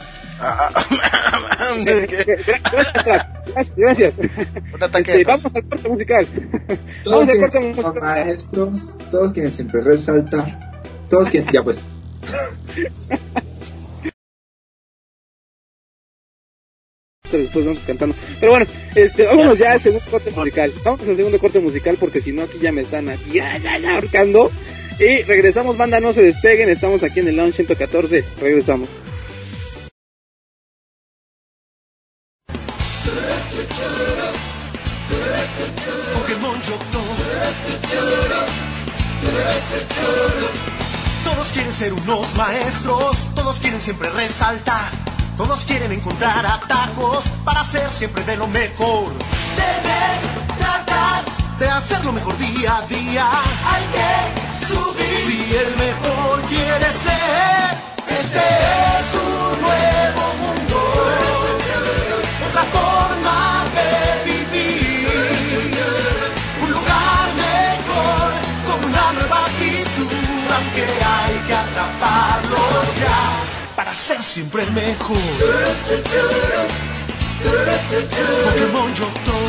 C: Gracias.
D: Un ataque
C: vamos al corte musical.
F: Todos quienes son maestros, todos quienes siempre resaltan, todos quienes... Ya pues.
C: Después vamos cantando. Pero bueno, vámonos ya al segundo corte musical. Vamos al segundo corte musical porque si no aquí ya me están aquí ya ahorcando. Y regresamos, banda, no se despeguen. Estamos aquí en el Lounge 114. Regresamos.
H: Pokémon Yoto. Todos quieren ser unos maestros, todos quieren siempre resaltar, todos quieren encontrar atajos para ser siempre de lo mejor. Debes tratar de hacerlo mejor día a día. Hay que subir. Si el mejor quiere ser, este es un nuevo mundo, otra forma de vivir, un lugar mejor, con una nueva actitud, aunque hay que atraparlos ya, para ser siempre el mejor. Pokémon Yoto.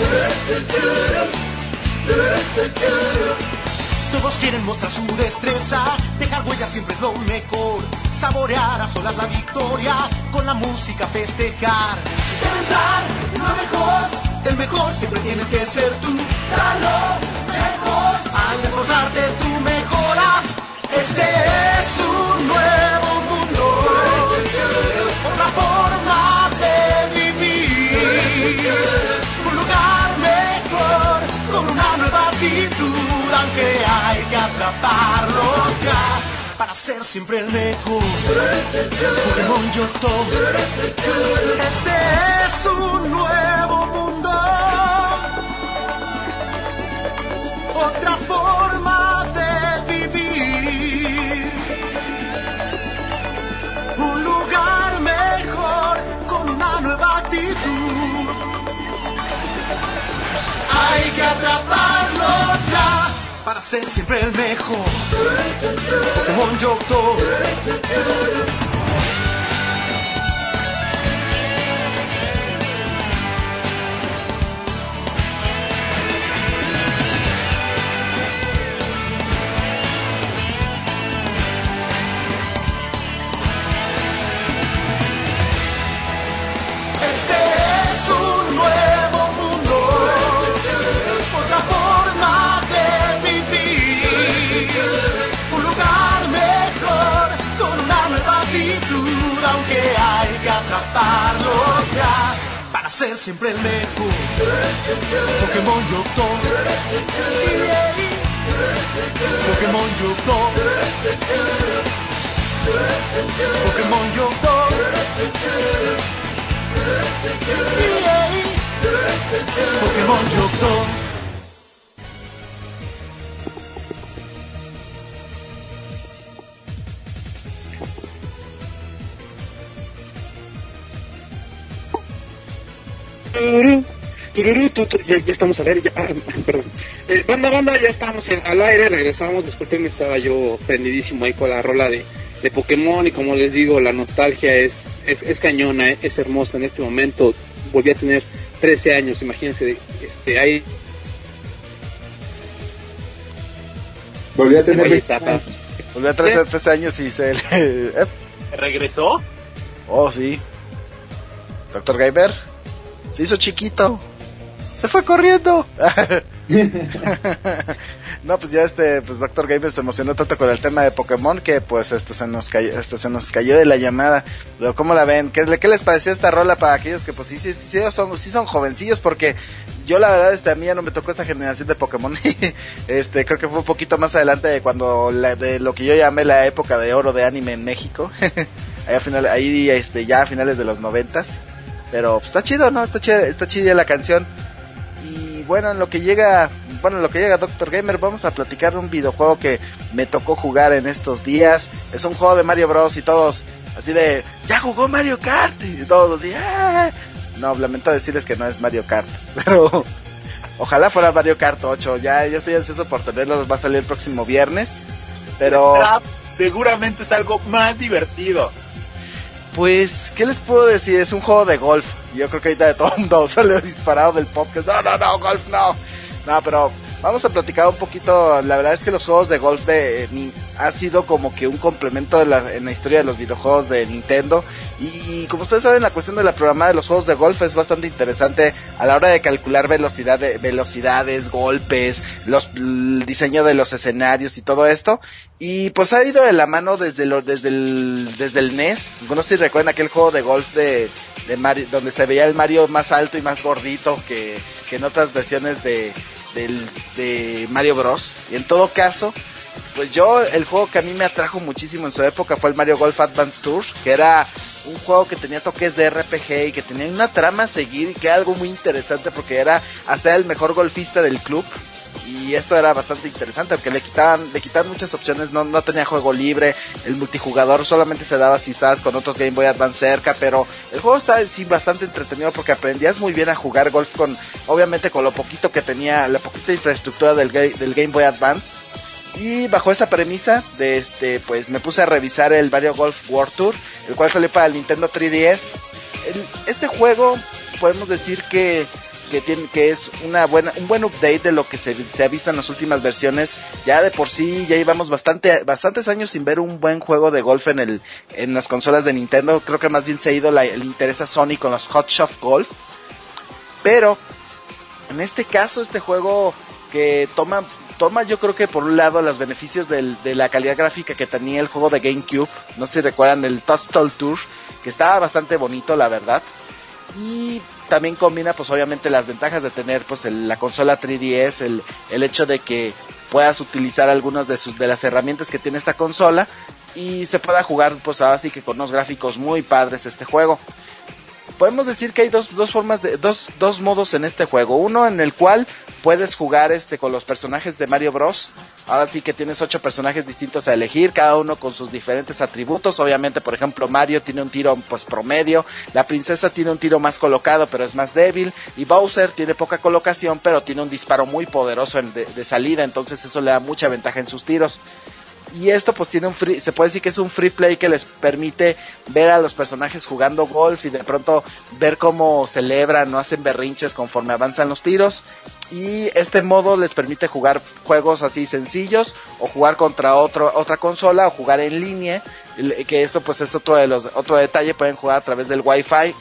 H: Todos quieren mostrar su destreza, dejar huellas siempre es lo mejor, saborear a solas la victoria, con la música festejar. Debes dar lo mejor, el mejor siempre tienes que ser tú. Da lo mejor, al esforzarte tú mejoras. Este es un nuevo mundo, otra forma de vivir, un lugar mejor, con una nueva actitud, aunque hay que atraparlo ya, para ser siempre el mejor. Pokémon Yoto. Este es un nuevo mundo, otra forma de vivir, un lugar mejor, con una nueva actitud. Hay que atraparlos ya, para ser siempre el mejor. Pokémon Yoto. Este es un nuevo mundo, otra forma de vivir, un lugar mejor, con una nueva actitud, aunque hay que atraparlo ya, para ser siempre el mejor. Pokémon Yoto. Pokémon Yoto. Pokémon Yoto. Pokémon Yoto.
C: Ya estamos al aire, perdón. Banda, ya estamos al aire, regresamos. Disculpen, estaba yo prendidísimo ahí con la rola de Pokémon. Y como les digo, la nostalgia es cañona, es hermosa en este momento. Volví a tener 13 años, imagínense, ahí.
F: Volví a tener 20
C: etapa.
F: años.
D: Volví a tener 13 años y se le...
E: ¿Regresó?
D: Oh, sí. Doctor Gamer se hizo chiquito. Se fue corriendo. No, pues ya pues Dr. Gamer se emocionó tanto con el tema de Pokémon que pues se nos cayó de la llamada. Pero ¿cómo la ven? ¿Qué les pareció esta rola para aquellos que pues sí son jovencillos? Porque yo la verdad a mí ya no me tocó esta generación de Pokémon. Creo que fue un poquito más adelante de cuando de lo que yo llamé la época de oro de anime en México. Ya a finales de los 90s. Pero pues, está chido, ¿no? Está chida la canción. Y bueno, en lo que llega Dr. Gamer, vamos a platicar de un videojuego que me tocó jugar en estos días. Es un juego de Mario Bros. Y todos así de, ¿ya jugó Mario Kart? Y todos así, ¡ah! No, lamento decirles que no es Mario Kart, pero ojalá fuera Mario Kart 8. Ya estoy ansioso por tenerlo, va a salir el próximo viernes. Pero
E: seguramente es algo más divertido.
D: Pues, ¿qué les puedo decir? Es un juego de golf. Yo creo que ahorita de todo el mundo sale disparado del podcast. No, golf no. No, pero vamos a platicar un poquito. La verdad es que los juegos de golf ha sido como que un complemento en la historia de los videojuegos de Nintendo. Y como ustedes saben, la cuestión de la programada de los juegos de golf es bastante interesante a la hora de calcular velocidades, golpes, el diseño de los escenarios y todo esto. Y pues ha ido de la mano desde el NES. No sé si recuerdan aquel juego de golf de Mario, donde se veía el Mario más alto y más gordito que en otras versiones de Mario Bros. Y en todo caso, pues el juego que a mí me atrajo muchísimo en su época fue el Mario Golf Advance Tour, que era un juego que tenía toques de RPG y que tenía una trama a seguir y que era algo muy interesante porque era hacer el mejor golfista del club. Y esto era bastante interesante, aunque le quitaban muchas opciones, no tenía juego libre, el multijugador solamente se daba si estabas con otros Game Boy Advance cerca, pero el juego estaba sí bastante entretenido porque aprendías muy bien a jugar golf obviamente con lo poquito que tenía, la poquita infraestructura del Game Boy Advance. Y bajo esa premisa pues me puse a revisar el Mario Golf World Tour, el cual salió para el Nintendo 3DS. Este juego podemos decir que es un buen update de lo que se ha visto en las últimas versiones. Ya de por sí ya llevamos bastantes años sin ver un buen juego de golf en las consolas de Nintendo. Creo que más bien se ha ido el interés a Sony con los Hot Shot Golf. Pero en este caso este juego que toma yo creo que por un lado los beneficios de la calidad gráfica que tenía el juego de GameCube. No sé si recuerdan el Toadstool Tour, que estaba bastante bonito la verdad. Y también combina pues obviamente las ventajas de tener pues la consola 3DS, el hecho de que puedas utilizar algunas de las herramientas que tiene esta consola y se pueda jugar pues ahora sí que con unos gráficos muy padres este juego. Podemos decir que hay dos modos en este juego. Uno en el cual puedes jugar con los personajes de Mario Bros. Ahora sí que tienes 8 personajes distintos a elegir, cada uno con sus diferentes atributos. Obviamente, por ejemplo, Mario tiene un tiro pues promedio, la princesa tiene un tiro más colocado pero es más débil, y Bowser tiene poca colocación pero tiene un disparo muy poderoso de salida, entonces eso le da mucha ventaja en sus tiros. Y esto pues se puede decir que es un free play que les permite ver a los personajes jugando golf y de pronto ver cómo celebran o hacen berrinches conforme avanzan los tiros. Y este modo les permite jugar juegos así sencillos o jugar contra otra consola o jugar en línea, que eso pues es otro detalle. Pueden jugar a través del Wi-Fi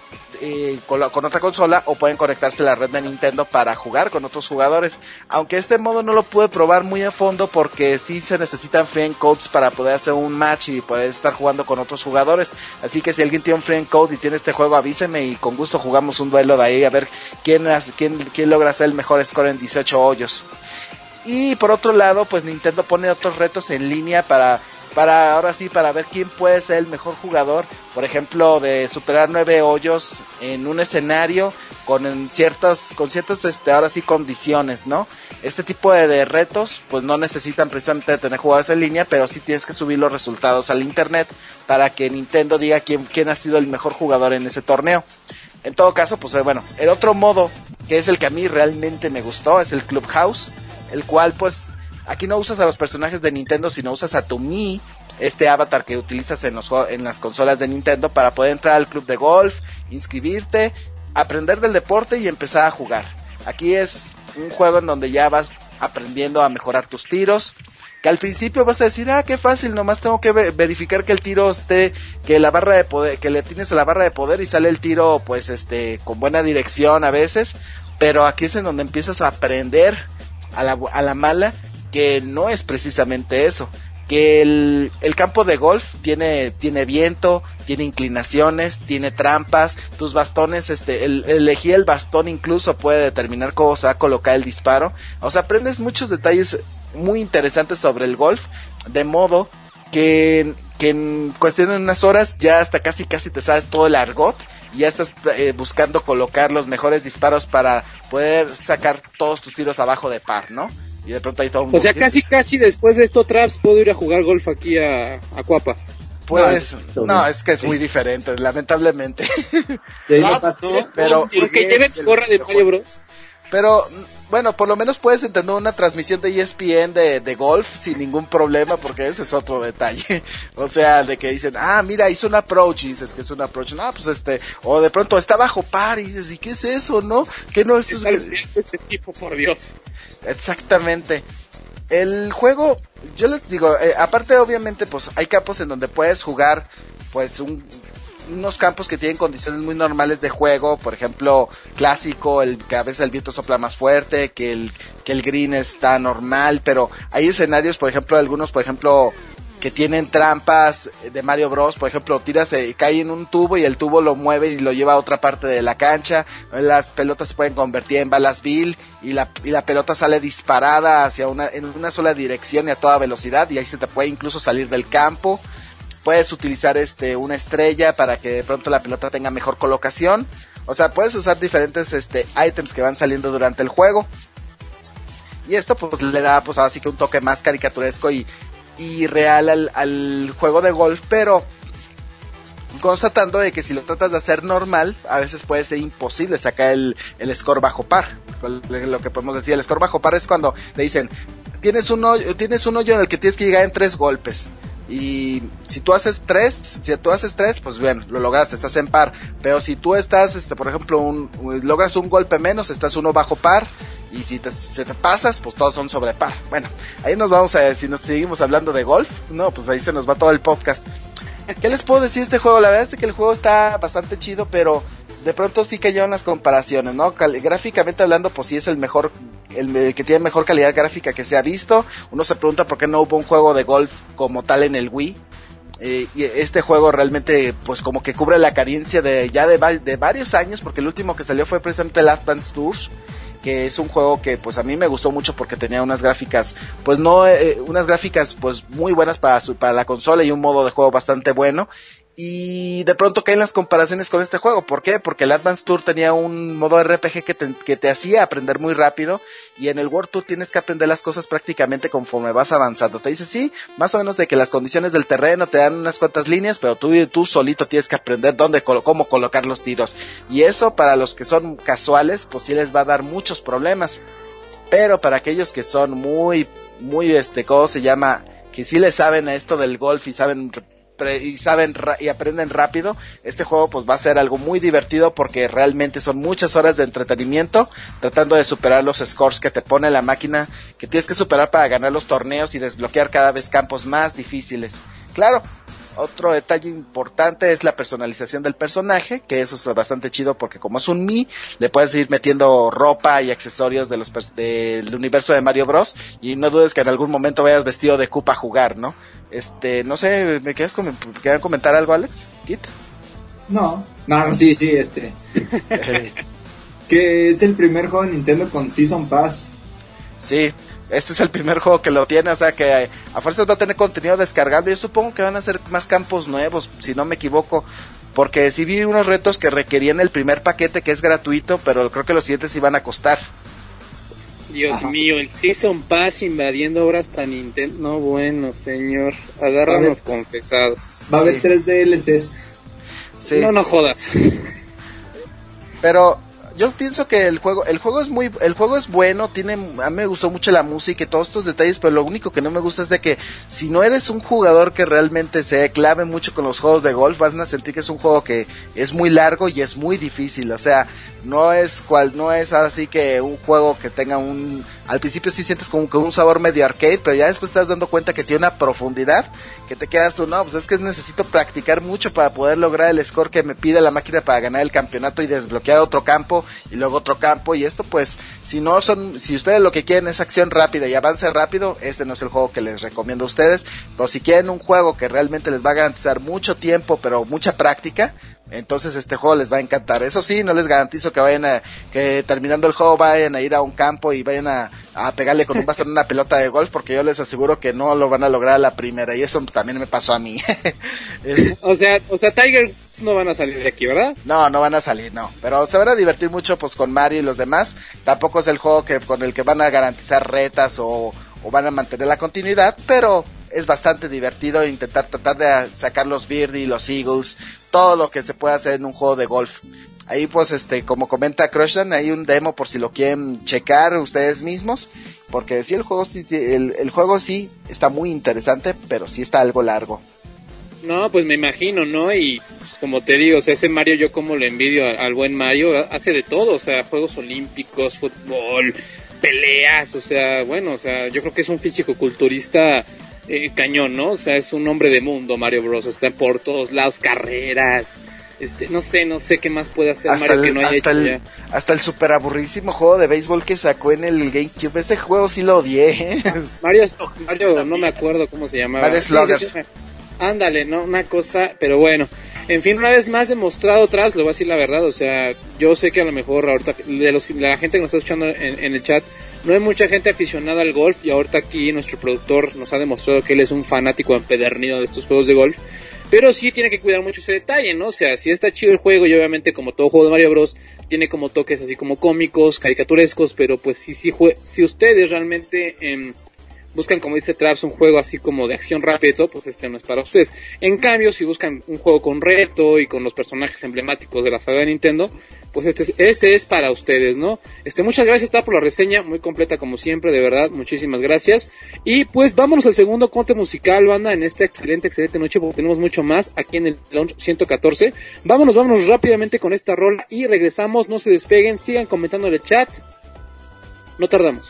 D: con otra consola o pueden conectarse a la red de Nintendo para jugar con otros jugadores, aunque este modo no lo pude probar muy a fondo porque sí se necesitan friend codes para poder hacer un match y poder estar jugando con otros jugadores, así que si alguien tiene un friend code y tiene este juego avíseme y con gusto jugamos un duelo de ahí a ver quién logra hacer el mejor score en 18 hoyos. Y por otro lado pues Nintendo pone otros retos en línea para para ver quién puede ser el mejor jugador, por ejemplo, de superar 9 hoyos en un escenario con ciertas ahora sí condiciones, ¿no? Este tipo de retos pues no necesitan precisamente tener jugadores en línea, pero sí tienes que subir los resultados al internet para que Nintendo diga quién ha sido el mejor jugador en ese torneo. En todo caso, pues bueno, el otro modo, que es el que a mí realmente me gustó, es el Clubhouse, el cual pues aquí no usas a los personajes de Nintendo, sino usas a tu Mii, este avatar que utilizas en las consolas de Nintendo para poder entrar al club de golf, inscribirte, aprender del deporte y empezar a jugar. Aquí es un juego en donde ya vas aprendiendo a mejorar tus tiros, que al principio vas a decir, qué fácil, nomás tengo que verificar que el tiro esté, que la barra de poder, que le tienes a la barra de poder y sale el tiro pues con buena dirección a veces, pero aquí es en donde empiezas a aprender a la mala que no es precisamente eso, que el campo de golf tiene viento, tiene inclinaciones, tiene trampas, tus bastones, elegir el bastón incluso puede determinar cómo se va a colocar el disparo, o sea, aprendes muchos detalles muy interesantes sobre el golf, de modo que en cuestión de unas horas ya hasta casi te sabes todo el argot y ya estás buscando colocar los mejores disparos para poder sacar todos tus tiros abajo de par, ¿no? Y de pronto hay todo un...
C: O sea, casi después de esto, Traps, puedo ir a jugar golf aquí a Cuapa.
D: Pues, no, es que es muy diferente, lamentablemente.
C: Pero porque lleve gorra de Mario Bros.
D: Pero, bueno, por lo menos puedes entender una transmisión de ESPN de golf sin ningún problema, porque ese es otro detalle. O sea, de que dicen, mira, hizo un approach, y dices que es un approach. No, pues o de pronto está bajo par, y dices, ¿y qué es eso, no? ¿Qué no es eso?
C: Este tipo, por Dios.
D: Exactamente. El juego, yo les digo, aparte obviamente pues hay campos en donde puedes jugar pues unos campos que tienen condiciones muy normales de juego, por ejemplo, clásico, que a veces el viento sopla más fuerte, que el green está normal, pero hay escenarios, por ejemplo, que tienen trampas de Mario Bros, por ejemplo, cae en un tubo y el tubo lo mueve y lo lleva a otra parte de la cancha, las pelotas se pueden convertir en balas Bill y la pelota sale disparada en una sola dirección y a toda velocidad, y ahí se te puede incluso salir del campo. Puedes utilizar una estrella para que de pronto la pelota tenga mejor colocación, o sea, puedes usar diferentes items que van saliendo durante el juego, y esto pues le da pues así que un toque más caricaturesco y real al juego de golf, pero constatando de que si lo tratas de hacer normal, a veces puede ser imposible sacar el score bajo par. Lo que podemos decir, el score bajo par es cuando te dicen, tienes un hoyo en el que tienes que llegar en 3 golpes. Y si tú haces 3, pues bien, lo lograste, estás en par. Pero si tú estás, por ejemplo, logras un golpe menos, estás 1 bajo par. Y si te pasas, pues todos son sobre par. Bueno, ahí nos vamos si nos seguimos hablando de golf, no, pues ahí se nos va todo el podcast. ¿Qué les puedo decir de este juego? La verdad es que el juego está bastante chido, pero de pronto sí que llevan las comparaciones, ¿no? Gráficamente hablando, pues sí es el mejor, el que tiene mejor calidad gráfica que se ha visto. Uno se pregunta por qué no hubo un juego de golf como tal en el Wii. Y este juego realmente pues como que cubre la carencia de varios años, porque el último que salió fue precisamente el Advance Tours, que es un juego que pues a mí me gustó mucho porque tenía unas gráficas pues muy buenas para la consola y un modo de juego bastante bueno. Y de pronto caen las comparaciones con este juego. ¿Por qué? Porque el Advance Tour tenía un modo RPG que te hacía aprender muy rápido, y en el World Tour tienes que aprender las cosas prácticamente conforme vas avanzando. Te dice sí, más o menos de que las condiciones del terreno te dan unas cuantas líneas, pero tú solito tienes que aprender cómo colocar los tiros. Y eso para los que son casuales, pues sí les va a dar muchos problemas. Pero para aquellos que son muy, ¿cómo se llama? Que sí le saben a esto del golf y aprenden rápido, este juego pues va a ser algo muy divertido, porque realmente son muchas horas de entretenimiento tratando de superar los scores que te pone la máquina, que tienes que superar para ganar los torneos y desbloquear cada vez campos más difíciles. Claro, otro detalle importante es la personalización del personaje, que eso es bastante chido, porque como es un Mii, le puedes ir metiendo ropa y accesorios del universo de Mario Bros, y no dudes que en algún momento vayas vestido de Koopa a jugar, ¿no? No sé, ¿me quieres comentar algo, Alex? ¿Kit?
F: No, sí, que es el primer juego de Nintendo con Season Pass.
D: Sí, este es el primer juego que lo tiene, o sea que a fuerzas va a tener contenido descargable. Yo supongo que van a ser más campos nuevos, si no me equivoco, porque sí vi unos retos que requerían el primer paquete, que es gratuito, pero creo que los siguientes sí van a costar.
C: Dios mío, el Season Pass invadiendo obras tan Nintendo. No, bueno, señor, agárranos confesados.
F: Va a haber 3 DLCs.
D: Sí.
C: No jodas.
D: Pero yo pienso que el juego es bueno, a mí me gustó mucho la música y todos estos detalles, pero lo único que no me gusta es de que si no eres un jugador que realmente se clave mucho con los juegos de golf, vas a sentir que es un juego que es muy largo y es muy difícil, o sea, no es así que un juego que tenga al principio sí sientes como que un sabor medio arcade, pero ya después te estás dando cuenta que tiene una profundidad que te quedas tú, no, pues es que necesito practicar mucho para poder lograr el score que me pide la máquina para ganar el campeonato y desbloquear otro campo y luego otro campo, y esto pues si ustedes lo que quieren es acción rápida y avance rápido, este no es el juego que les recomiendo a ustedes, pero si quieren un juego que realmente les va a garantizar mucho tiempo pero mucha práctica, entonces este juego les va a encantar. Eso sí, no les garantizo que terminando el juego vayan a ir a un campo y vayan a pegarle con un bastón una pelota de golf, porque yo les aseguro que no lo van a lograr a la primera, y eso también me pasó a mí.
C: O sea, Tiger no van a salir de aquí, ¿verdad?
D: No van a salir, no, pero se van a divertir mucho pues con Mario y los demás. Tampoco es el juego con el que van a garantizar retas o van a mantener la continuidad, pero es bastante divertido tratar de sacar los birdie, los eagles, todo lo que se puede hacer en un juego de golf. Ahí pues como comenta Crushland, hay un demo por si lo quieren checar ustedes mismos, porque sí el juego sí está muy interesante, pero sí está algo largo.
C: No, pues me imagino, ¿no? Y pues, como te digo, o sea, ese Mario yo como lo envidio al buen Mario, hace de todo, o sea, Juegos Olímpicos, fútbol, peleas, o sea, bueno, o sea, yo creo que es un físico-culturista cañón, ¿no? O sea, es un hombre de mundo Mario Bros, está por todos lados, carreras, no sé qué más puede hacer Mario que no haya hecho ya.
D: Hasta el super aburridísimo juego de béisbol que sacó en el GameCube, ese juego sí lo odié.
C: Mario, no me acuerdo cómo se llamaba.
D: Mario Sluggers.
C: Sí. Ándale, ¿no? Una cosa, pero bueno. En fin, una vez más demostrado atrás, le voy a decir la verdad, o sea, yo sé que a lo mejor ahorita, de la gente que nos está escuchando en el chat, no hay mucha gente aficionada al golf, y ahorita aquí nuestro productor nos ha demostrado que él es un fanático empedernido de estos juegos de golf, pero sí tiene que cuidar mucho ese detalle, ¿no? O sea, sí está chido el juego y obviamente como todo juego de Mario Bros tiene como toques así como cómicos, caricaturescos, pero pues si ustedes realmente buscan, como dice Traps, un juego así como de acción rápida y todo, pues este no es para ustedes. En cambio, si buscan un juego con reto y con los personajes emblemáticos de la saga de Nintendo, pues este es para ustedes, ¿no? Muchas gracias, por la reseña, muy completa como siempre, de verdad, muchísimas gracias. Y pues vámonos al segundo corte musical, banda, en esta excelente noche, porque tenemos mucho más aquí en el Launch 114. Vámonos rápidamente con esta rola y regresamos, no se despeguen, sigan comentando en el chat, no tardamos.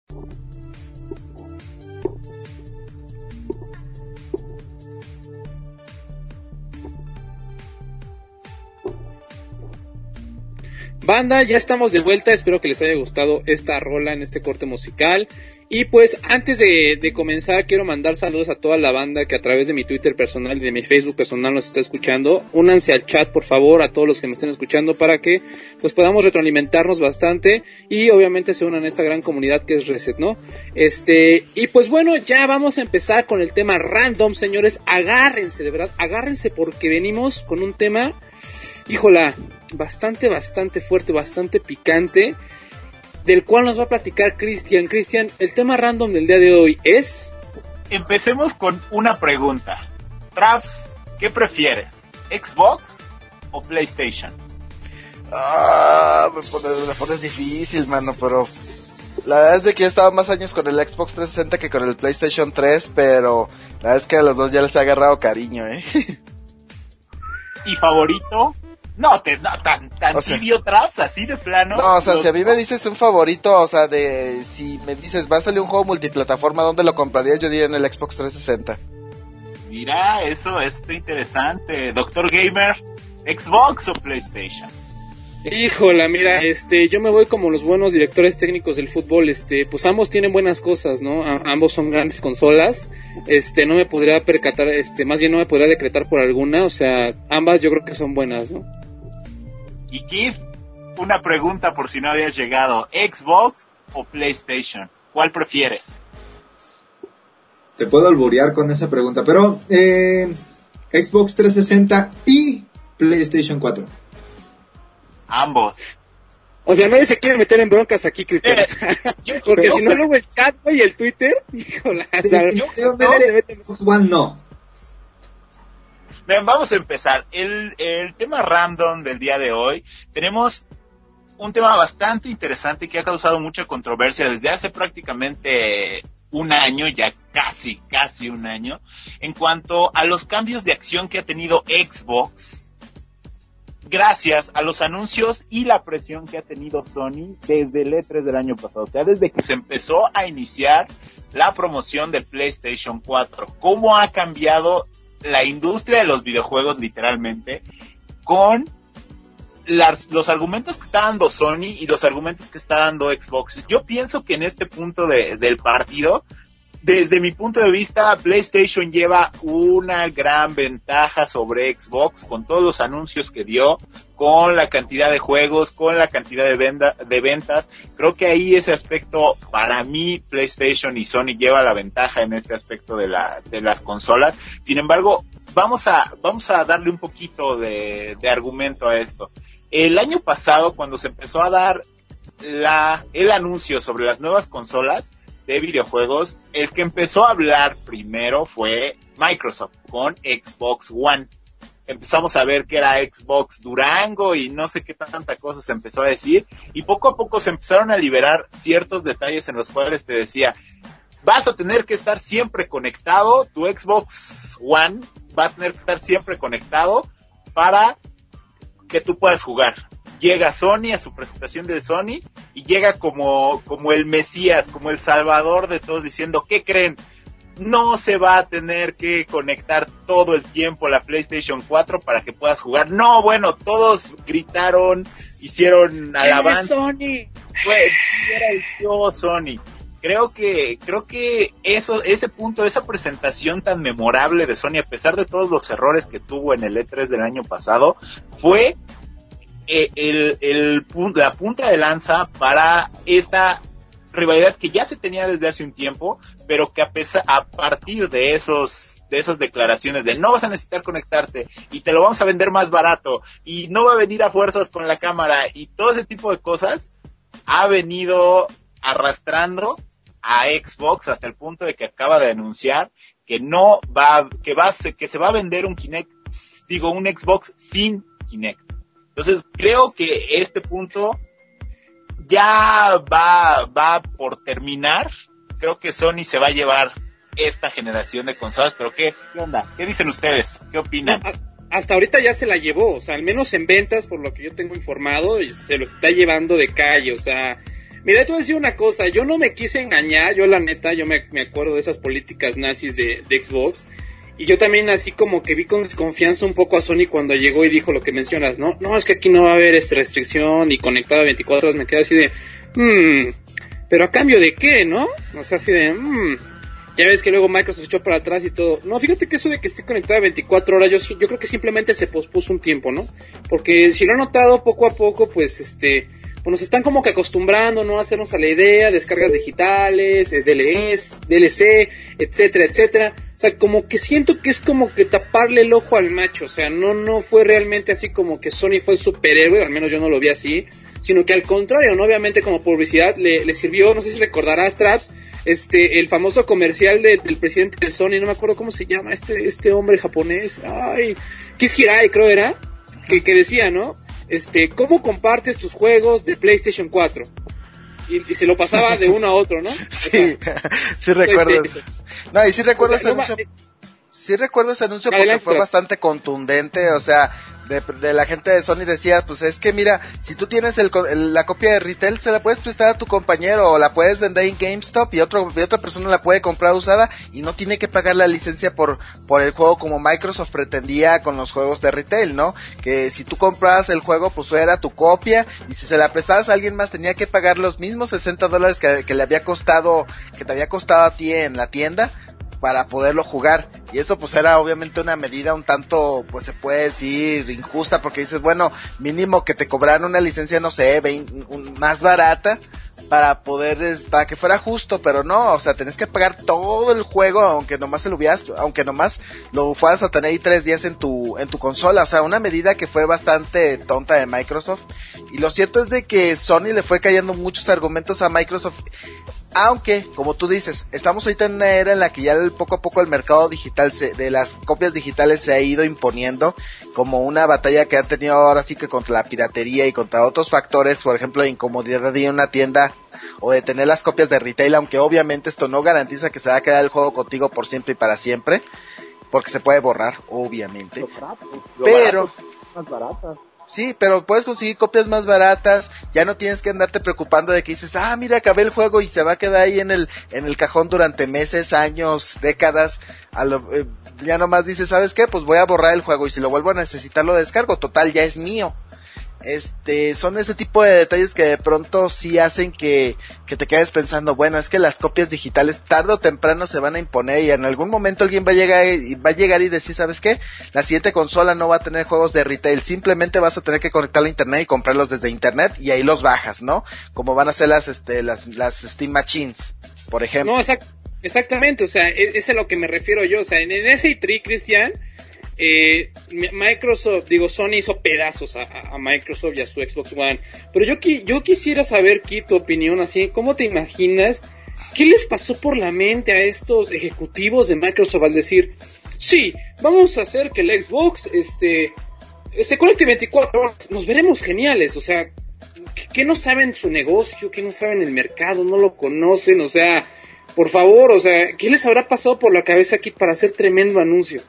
C: Banda, ya estamos de vuelta, espero que les haya gustado esta rola en este corte musical. Y pues antes de comenzar quiero mandar saludos a toda la banda que a través de mi Twitter personal y de mi Facebook personal nos está escuchando. Únanse al chat por favor, a todos los que me estén escuchando, para que pues podamos retroalimentarnos bastante y obviamente se unan a esta gran comunidad que es Reset, ¿no? Y pues bueno, ya vamos a empezar con el tema random, señores. Agárrense, de verdad, agárrense porque venimos con un tema, híjola, bastante fuerte, bastante picante, del cual nos va a platicar Cristian. Cristian, el tema random del día de hoy es...
E: Empecemos con una pregunta. Traps, ¿qué prefieres? ¿Xbox o PlayStation?
D: Me pones difícil, mano, pero... La verdad es de que yo estaba más años con el Xbox 360 que con el PlayStation 3, pero... La verdad es que a los dos ya les he agarrado cariño,
E: ¿Y favorito? No, tan
D: o sea,
E: tibio Traps, así de plano.
D: No, o sea, si a mí me dices un favorito, o sea, si me dices, va a salir un juego multiplataforma, ¿dónde lo comprarías? Yo diría en el Xbox 360.
E: Mira, eso está interesante. Doctor Gamer, ¿Xbox o PlayStation?
C: Híjola, mira, yo me voy como los buenos directores técnicos del fútbol, pues ambos tienen buenas cosas, ¿no? Ambos son grandes consolas, no me podría percatar, más bien no me podría decretar por alguna, o sea, ambas yo creo que son buenas, ¿no?
E: Y Keith, una pregunta por si no habías llegado, ¿Xbox o PlayStation? ¿Cuál prefieres?
F: Te puedo alburear con esa pregunta, pero Xbox 360 y PlayStation 4.
E: Ambos.
C: O sea, nadie se quiere meter en broncas aquí, Cristian. Porque si no, luego el chat, y el Twitter, híjole.
F: Xbox One no.
E: Bien, vamos a empezar. El tema random del día de hoy, tenemos un tema bastante interesante que ha causado mucha controversia desde hace prácticamente un año, ya casi un año, en cuanto a los cambios de acción que ha tenido Xbox, gracias a los anuncios y la presión que ha tenido Sony desde el E3 del año pasado, o sea, desde que se empezó a iniciar la promoción del PlayStation 4. ¿Cómo ha cambiado la industria de los videojuegos literalmente con los argumentos que está dando Sony y los argumentos que está dando Xbox? Yo pienso que en este punto del partido, desde mi punto de vista, PlayStation lleva una gran ventaja sobre Xbox con todos los anuncios que dio, con la cantidad de juegos, con la cantidad de ventas. Creo que ahí ese aspecto, para mí, PlayStation y Sony lleva la ventaja en este aspecto de las consolas. Sin embargo, vamos a darle un poquito de argumento a esto. El año pasado, cuando se empezó a dar el anuncio sobre las nuevas consolas de videojuegos, el que empezó a hablar primero fue Microsoft con Xbox One. Empezamos a ver que era Xbox Durango y no sé qué tanta cosa se empezó a decir, y poco a poco se empezaron a liberar ciertos detalles en los cuales te decía, vas a tener que estar siempre conectado, tu Xbox One va a tener que estar siempre conectado para que tú puedas jugar. Llega Sony a su presentación de Sony y llega como el Mesías, como el Salvador de todos, diciendo, ¿qué creen? No se va a tener que conectar todo el tiempo la PlayStation 4 para que puedas jugar. No, bueno, todos gritaron, hicieron alabanza.
C: Sony.
E: Era el tío Sony. Creo que ese punto, esa presentación tan memorable de Sony, a pesar de todos los errores que tuvo en el E3 del año pasado, fue la punta de lanza para esta rivalidad que ya se tenía desde hace un tiempo, pero que a partir de esas declaraciones de no vas a necesitar conectarte y te lo vamos a vender más barato y no va a venir a fuerzas con la cámara y todo ese tipo de cosas, ha venido arrastrando a Xbox hasta el punto de que acaba de anunciar que que se va a vender un Xbox sin Kinect. Entonces creo que este punto ya va por terminar. Creo que Sony se va a llevar esta generación de consolas, pero ¿qué onda? ¿Qué dicen ustedes? ¿Qué opinan?
C: No, hasta ahorita ya se la llevó, o sea, al menos en ventas, por lo que yo tengo informado, se lo está llevando de calle, o sea, Mira, te voy a decir una cosa, yo no me quise engañar, yo la neta, yo me acuerdo de esas políticas nazis de Xbox, y yo también así como que vi con desconfianza un poco a Sony cuando llegó y dijo lo que mencionas, ¿no? No, es que aquí no va a haber restricción y conectado a 24 horas, me quedé así de, pero a cambio de qué, ¿no? O sea, así de, ya ves que luego Microsoft echó para atrás y todo. No, fíjate que eso de que esté conectado a 24 horas, yo creo que simplemente se pospuso un tiempo, ¿no? Porque si lo he notado poco a poco, pues pues nos están como que acostumbrando, ¿no? A hacernos a la idea, descargas digitales, DLC, etcétera, etcétera. O sea, como que siento que es como que taparle el ojo al macho. O sea, no fue realmente así como que Sony fue el superhéroe, al menos yo no lo vi así. Sino que al contrario, ¿no? Obviamente como publicidad le sirvió, no sé si recordarás, Traps, el famoso comercial del presidente de Sony, no me acuerdo cómo se llama, este hombre japonés, Kiss Hirai creo era, que decía, ¿no? ¿Cómo compartes tus juegos de PlayStation 4? Y se lo pasaba de uno a otro, ¿no?
D: Sí, sí recuerdo eso. No, y sí recuerdo ese anuncio. Sí recuerdo ese anuncio porque fue bastante contundente, o sea, de la gente de Sony decía, pues es que mira, si tú tienes la copia de retail, se la puedes prestar a tu compañero o la puedes vender en GameStop y otra persona la puede comprar usada y no tiene que pagar la licencia por el juego como Microsoft pretendía con los juegos de retail, ¿no? Que si tú comprabas el juego, pues era tu copia y si se la prestabas a alguien más tenía que pagar los mismos $60 que le había costado, que te había costado a ti en la tienda para poderlo jugar, y eso pues era obviamente una medida un tanto, pues se puede decir injusta, porque dices, bueno, mínimo que te cobraran una licencia, no sé, más barata, para que fuera justo, pero no, o sea, tenés que pagar todo el juego, aunque nomás lo fueras a tener ahí 3 días en tu consola, o sea, una medida que fue bastante tonta de Microsoft, y lo cierto es de que Sony le fue cayendo muchos argumentos a Microsoft. Aunque, como tú dices, estamos ahorita en una era en la que ya poco a poco el mercado digital de las copias digitales se ha ido imponiendo como una batalla que ha tenido ahora sí que contra la piratería y contra otros factores, por ejemplo, la incomodidad de ir a una tienda o de tener las copias de retail, aunque obviamente esto no garantiza que se va a quedar el juego contigo por siempre y para siempre, porque se puede borrar, obviamente. Pero
G: más baratas.
D: Sí, pero puedes conseguir copias más baratas, ya no tienes que andarte preocupando de que dices, mira, acabé el juego y se va a quedar ahí en el cajón durante meses, años, décadas, ya nomás dices, ¿sabes qué? Pues voy a borrar el juego y si lo vuelvo a necesitar lo descargo, total, ya es mío. Son ese tipo de detalles que de pronto sí hacen que te quedes pensando, bueno, es que las copias digitales tarde o temprano se van a imponer y en algún momento alguien va a llegar y decir, ¿sabes qué? La siguiente consola no va a tener juegos de retail, simplemente vas a tener que conectarlo a internet y comprarlos desde internet y ahí los bajas, ¿no? Como van a ser las Steam Machines, por ejemplo.
C: No, exactamente, o sea, es a lo que me refiero yo, o sea, en ese E3, Cristian, Sony hizo pedazos a Microsoft y a su Xbox One, pero yo quisiera saber, Kit, tu opinión, así, ¿cómo te imaginas? ¿Qué les pasó por la mente a estos ejecutivos de Microsoft al decir, sí, vamos a hacer que el Xbox, se conecte 24 horas, nos veremos geniales, o sea, ¿qué no saben su negocio? ¿Qué no saben el mercado? ¿No lo conocen? O sea, por favor, o sea, ¿qué les habrá pasado por la cabeza, Kit, para hacer tremendo anuncio?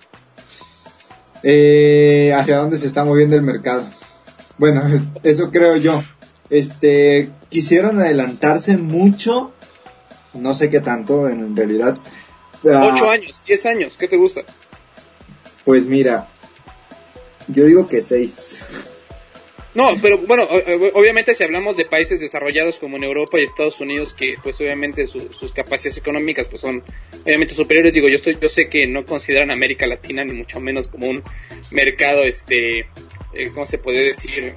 F: Hacia dónde se está moviendo el mercado. Bueno, eso creo yo. Quisieron adelantarse mucho, no sé qué tanto en realidad.
C: 8 años, 10 años, ¿qué te gusta?
F: Pues mira, yo digo que 6.
C: No, pero bueno, obviamente si hablamos de países desarrollados como en Europa y Estados Unidos, que pues obviamente sus capacidades económicas pues son obviamente superiores, digo, yo sé que no consideran América Latina ni mucho menos como un mercado, ¿cómo se puede decir?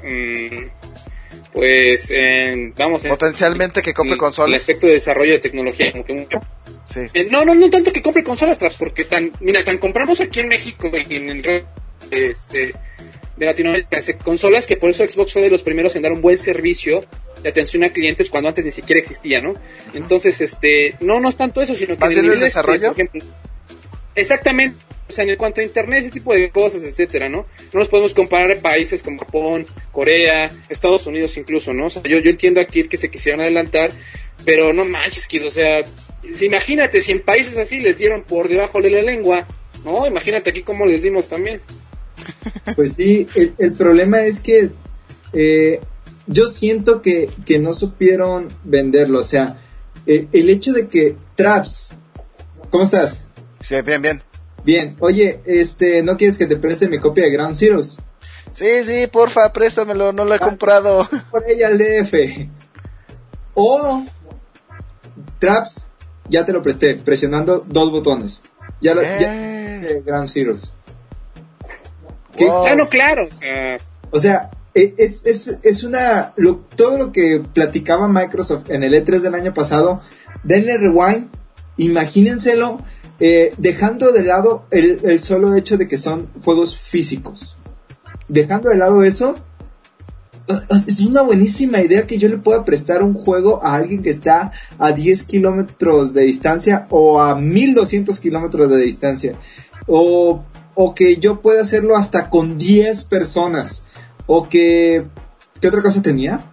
D: Potencialmente que compre consolas. El
C: aspecto de desarrollo de tecnología, como que
D: sí.
C: No tanto que compre consolas, porque tan compramos aquí en México y en el de Latinoamérica, consolas, que por eso Xbox fue de los primeros en dar un buen servicio de atención a clientes cuando antes ni siquiera existía, ¿no? Entonces, no es tanto eso, sino que
D: en el nivel desarrollo,
C: por ejemplo, exactamente, o sea, en cuanto a internet, ese tipo de cosas, etcétera, ¿no? No nos podemos comparar países como Japón, Corea, Estados Unidos incluso, ¿no? O sea, yo entiendo aquí que se quisieron adelantar, pero no manches, Kid, o sea, imagínate si en países así les dieron por debajo de la lengua, ¿no? Imagínate aquí cómo les dimos también.
F: Pues sí, el problema es que yo siento que no supieron venderlo. O sea, el hecho de que Traps, ¿cómo estás?
D: Sí, bien.
F: Bien, oye, ¿no quieres que te preste mi copia de Ground Zeroes?
D: Sí, porfa, préstamelo, no lo he comprado.
F: Por ella al DF. O Traps, ya te lo presté, presionando 2 botones. Ya Ground Zeroes.
D: Wow.
C: Ah, no, claro.
F: O sea, es todo lo que platicaba Microsoft en el E3 del año pasado. Denle rewind, imagínenselo, dejando de lado el solo hecho de que son juegos físicos. Dejando de lado eso, es una buenísima idea que yo le pueda prestar un juego a alguien que está a 10 kilómetros de distancia o a 1200 kilómetros de distancia. O que yo pueda hacerlo hasta con 10 personas. O que... ¿Qué otra cosa tenía?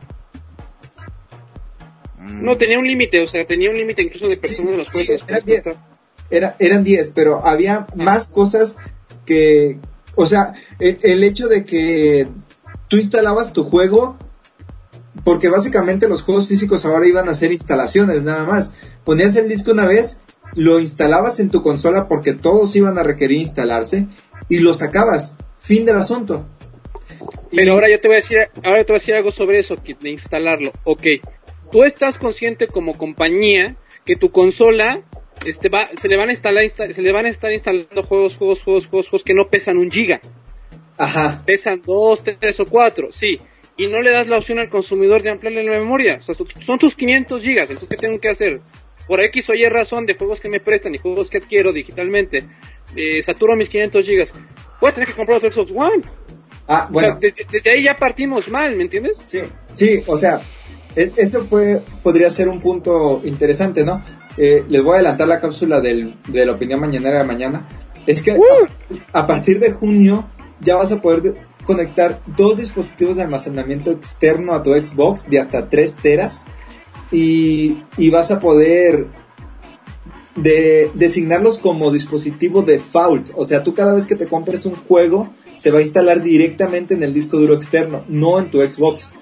C: No, tenía un límite, incluso de personas de los juegos.
F: Eran 10, pero había más cosas que... O sea, el hecho de que tú instalabas tu juego, porque básicamente los juegos físicos ahora iban a ser instalaciones nada más. Ponías el disco una vez, lo instalabas en tu consola porque todos iban a requerir instalarse y lo sacabas. Fin del asunto.
C: Pero ahora yo te voy a decir algo sobre eso, de instalarlo. Ok, tú estás consciente como compañía que tu consola se le van a estar instalando juegos que no pesan 1 giga.
F: Ajá.
C: Pesan 2, 3 o 4, sí. Y no le das la opción al consumidor de ampliarle la memoria. O sea, son tus 500 gigas. Entonces, ¿qué tengo que hacer? Por X o Y razón de juegos que me prestan y juegos que adquiero digitalmente, saturo mis 500 gigas. Voy a tener que comprar otro Xbox One.
F: Ah, bueno.
C: O sea, desde ahí ya partimos mal, ¿me entiendes?
F: Sí, o sea, eso podría ser un punto interesante, ¿no? Les voy a adelantar la cápsula de la opinión mañanera de mañana. Es que a partir de junio ya vas a poder conectar 2 dispositivos de almacenamiento externo a tu Xbox de hasta 3 teras y vas a poder designarlos como dispositivo default. O sea, tú cada vez que te compres un juego se va a instalar directamente en el disco duro externo, no en tu Xbox.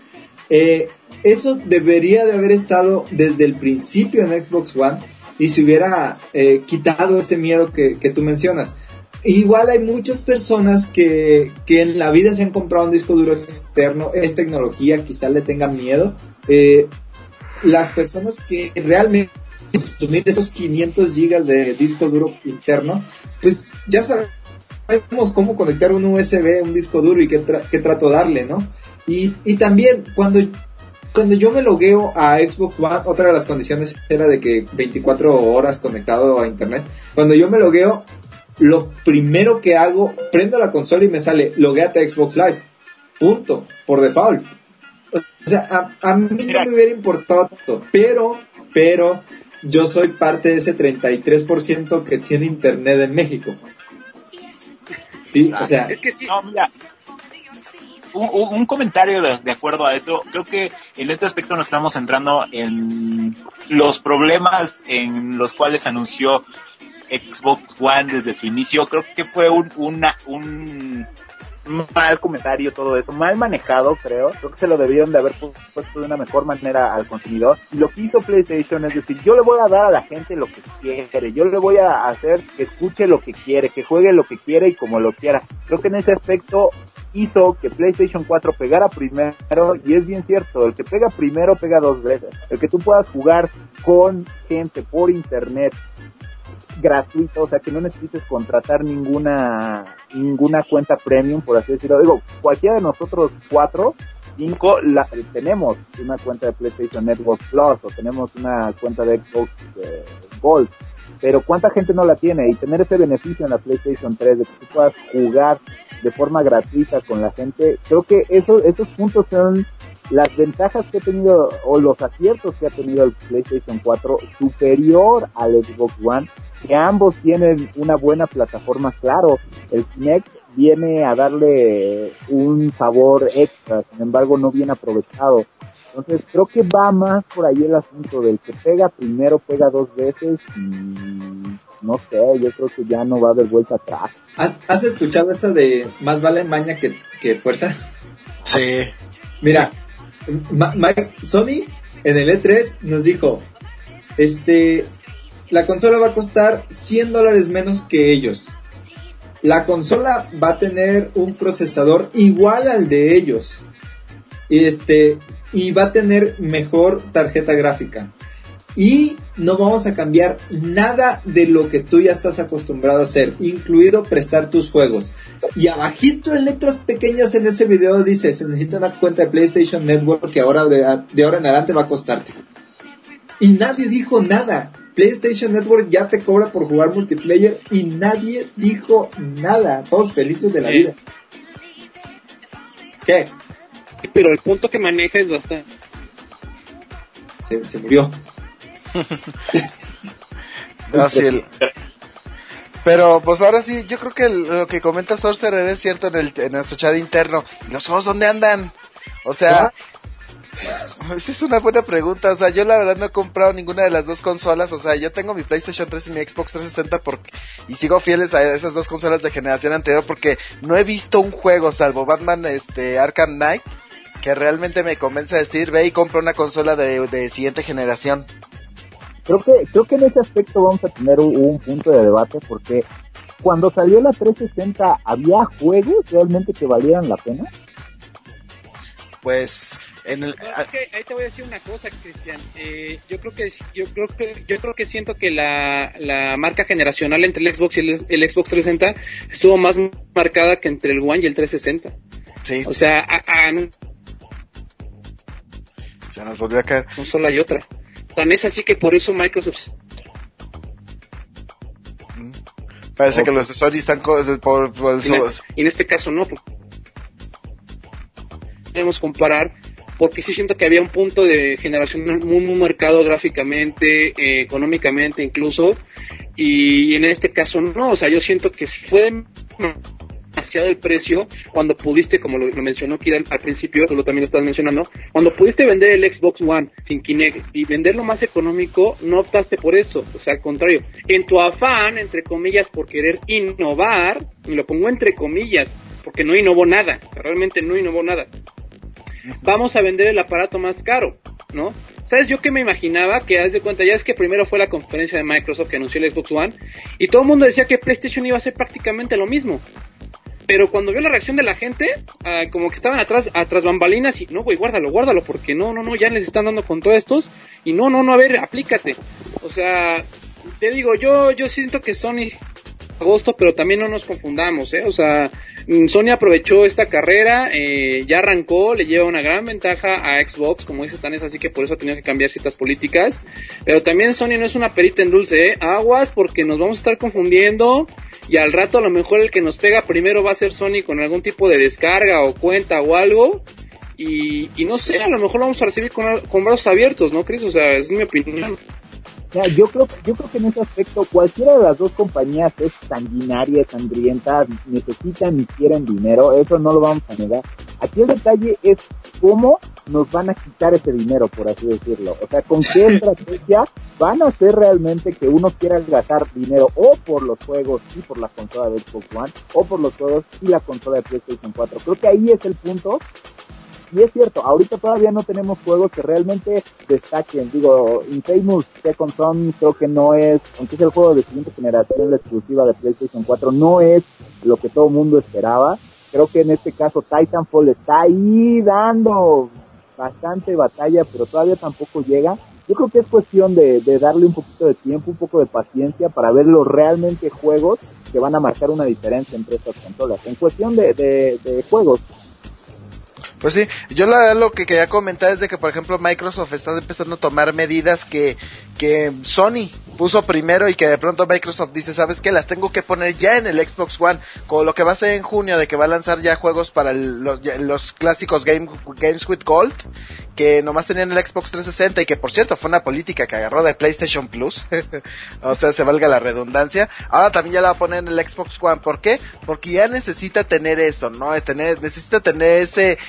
F: Eso debería de haber estado desde el principio en Xbox One y se hubiera quitado ese miedo que tú mencionas. Igual hay muchas personas que en la vida se han comprado un disco duro externo. Es tecnología, quizás le tengan miedo. Las personas que realmente consumir esos 500 gigas de disco duro interno, pues ya sabemos cómo conectar un USB, un disco duro y qué trato darle, ¿no? Y también cuando yo me logueo a Xbox One, otra de las condiciones era de que 24 horas conectado a internet. Cuando yo me logueo, lo primero que hago, prendo la consola y me sale logueate a Xbox Live. Punto. Por default. O sea, a mí no me hubiera importado tanto, pero yo soy parte de ese 33% que tiene internet en México. Sí, o sea,
E: es que sí. No, mira, un comentario de acuerdo a esto. Creo que en este aspecto nos estamos centrando en los problemas en los cuales anunció Xbox One desde su inicio. Creo que fue un mal comentario todo eso, mal manejado, creo que se lo debieron de haber puesto de una mejor manera al consumidor. Y lo que hizo PlayStation es decir, yo le voy a dar a la gente lo que quiere, yo le voy a hacer que escuche lo que quiere, que juegue lo que quiere y como lo quiera. Creo que en ese aspecto hizo que PlayStation 4 pegara primero, y es bien cierto, el que pega primero pega 2 veces. El que tú puedas jugar con gente por internet gratuito, o sea que no necesites contratar ninguna cuenta premium, por así decirlo. Digo, cualquiera de nosotros 5 tenemos una cuenta de PlayStation Network Plus o tenemos una cuenta de Xbox Gold, pero ¿cuánta gente no la tiene? Y tener ese beneficio en la PlayStation 3 de que tú puedas jugar de forma gratuita con la gente, creo que esos puntos son las ventajas que ha tenido o los aciertos que ha tenido el PlayStation 4 superior al Xbox One, que ambos tienen una buena plataforma. Claro, el Kinect viene a darle un sabor extra, sin embargo no bien aprovechado. Entonces creo que va más por ahí el asunto del que pega primero, pega 2 veces y no sé, yo creo que ya no va a haber vuelta atrás.
F: ¿Has escuchado esa de más vale maña que fuerza?
D: Sí.
F: Mira, Sony en el E3 nos dijo, la consola va a costar $100 menos que ellos. La consola va a tener un procesador igual al de ellos. Y va a tener mejor tarjeta gráfica. Y no vamos a cambiar nada de lo que tú ya estás acostumbrado a hacer, incluido prestar tus juegos. Y abajito en letras pequeñas en ese video dice, se necesita una cuenta de PlayStation Network que ahora de ahora en adelante va a costarte. Y nadie dijo nada. PlayStation Network ya te cobra por jugar multiplayer y nadie dijo nada. Todos felices de la vida. ¿Qué?
C: Pero el punto que maneja es bastante.
F: Se murió.
D: Así pero pues ahora sí, yo creo que lo que comenta Sorcerer es cierto en nuestro chat interno. ¿Los juegos dónde andan? O sea, esa es una buena pregunta. O sea, yo la verdad no he comprado ninguna de las dos consolas. O sea, yo tengo mi PlayStation 3 y mi Xbox 360 y sigo fieles a esas dos consolas de generación anterior porque no he visto un juego salvo Batman Arkham Knight que realmente me convence a decir, ve y compra una consola de siguiente generación.
G: Creo que en ese aspecto vamos a tener un punto de debate, porque cuando salió la 360, ¿había juegos realmente que valieran la pena?
D: Pues
C: es que ahí te voy a decir una cosa, Cristian. Yo creo que siento que la marca generacional entre el Xbox y el Xbox 360 estuvo más marcada que entre el One y el 360.
D: Sí.
C: O sea,
D: se nos volvió a caer.
C: No solo hay otra. Tan es así que por eso Microsoft...
D: Parece que los de Sony están por
C: y en este caso no. Podemos comparar, porque sí siento que había un punto de generación muy marcado gráficamente, económicamente incluso, y en este caso no. O sea, yo siento que fue demasiado el precio cuando pudiste, como lo mencionó Kira al principio, tú también lo estás mencionando, cuando pudiste vender el Xbox One sin Kinect y venderlo más económico, no optaste por eso. O sea, al contrario, en tu afán, entre comillas, por querer innovar, y lo pongo entre comillas, porque no innovó nada, realmente no innovó nada, vamos a vender el aparato más caro, ¿no? ¿Sabes yo qué me imaginaba? Que haz de cuenta, ya es que primero fue la conferencia de Microsoft que anunció el Xbox One, y todo el mundo decía que PlayStation iba a hacer prácticamente lo mismo. Pero cuando vio la reacción de la gente, como que estaban atrás bambalinas y no, güey, guárdalo, porque no, ya les están dando con todos estos, y no, a ver, aplícate. O sea, te digo, yo siento que Sony agosto, pero también no nos confundamos, o sea, Sony aprovechó esta carrera, ya arrancó, le lleva una gran ventaja a Xbox, como dices, tan es así que por eso ha tenido que cambiar ciertas políticas, pero también Sony no es una perita en dulce, aguas, porque nos vamos a estar confundiendo, y al rato a lo mejor el que nos pega primero va a ser Sony con algún tipo de descarga o cuenta o algo, y no sé, a lo mejor lo vamos a recibir con brazos abiertos, ¿no, Chris? O sea, es mi opinión.
G: Mira, yo creo que en ese aspecto cualquiera de las dos compañías es sanguinaria, sangrienta, necesitan y quieren dinero, eso no lo vamos a negar. Aquí el detalle es cómo nos van a quitar ese dinero, por así decirlo. O sea, con qué estrategia van a hacer realmente que uno quiera gastar dinero o por los juegos y por la consola de Xbox One, o por los juegos y la consola de PlayStation 4. Creo que ahí es el punto. Y es cierto, ahorita todavía no tenemos juegos que realmente destaquen. Digo, Infamous Second Son creo que no es, aunque es el juego de siguiente generación, la exclusiva de PlayStation 4, no es lo que todo el mundo esperaba. Creo que en este caso Titanfall está ahí dando bastante batalla, pero todavía tampoco llega. Yo creo que es cuestión de darle un poquito de tiempo, un poco de paciencia para ver los realmente juegos que van a marcar una diferencia entre estas consolas. En cuestión de juegos,
D: pues sí, yo la verdad lo que quería comentar es de que, por ejemplo, Microsoft está empezando a tomar medidas que Sony puso primero y que de pronto Microsoft dice, ¿sabes qué? Las tengo que poner ya en el Xbox One, con lo que va a ser en junio, de que va a lanzar ya juegos para los clásicos Games with Gold, que nomás tenían el Xbox 360 y que, por cierto, fue una política que agarró de PlayStation Plus, o sea, se valga la redundancia. Ahora también ya la va a poner en el Xbox One. ¿Por qué? Porque ya necesita tener eso, ¿no? Necesita tener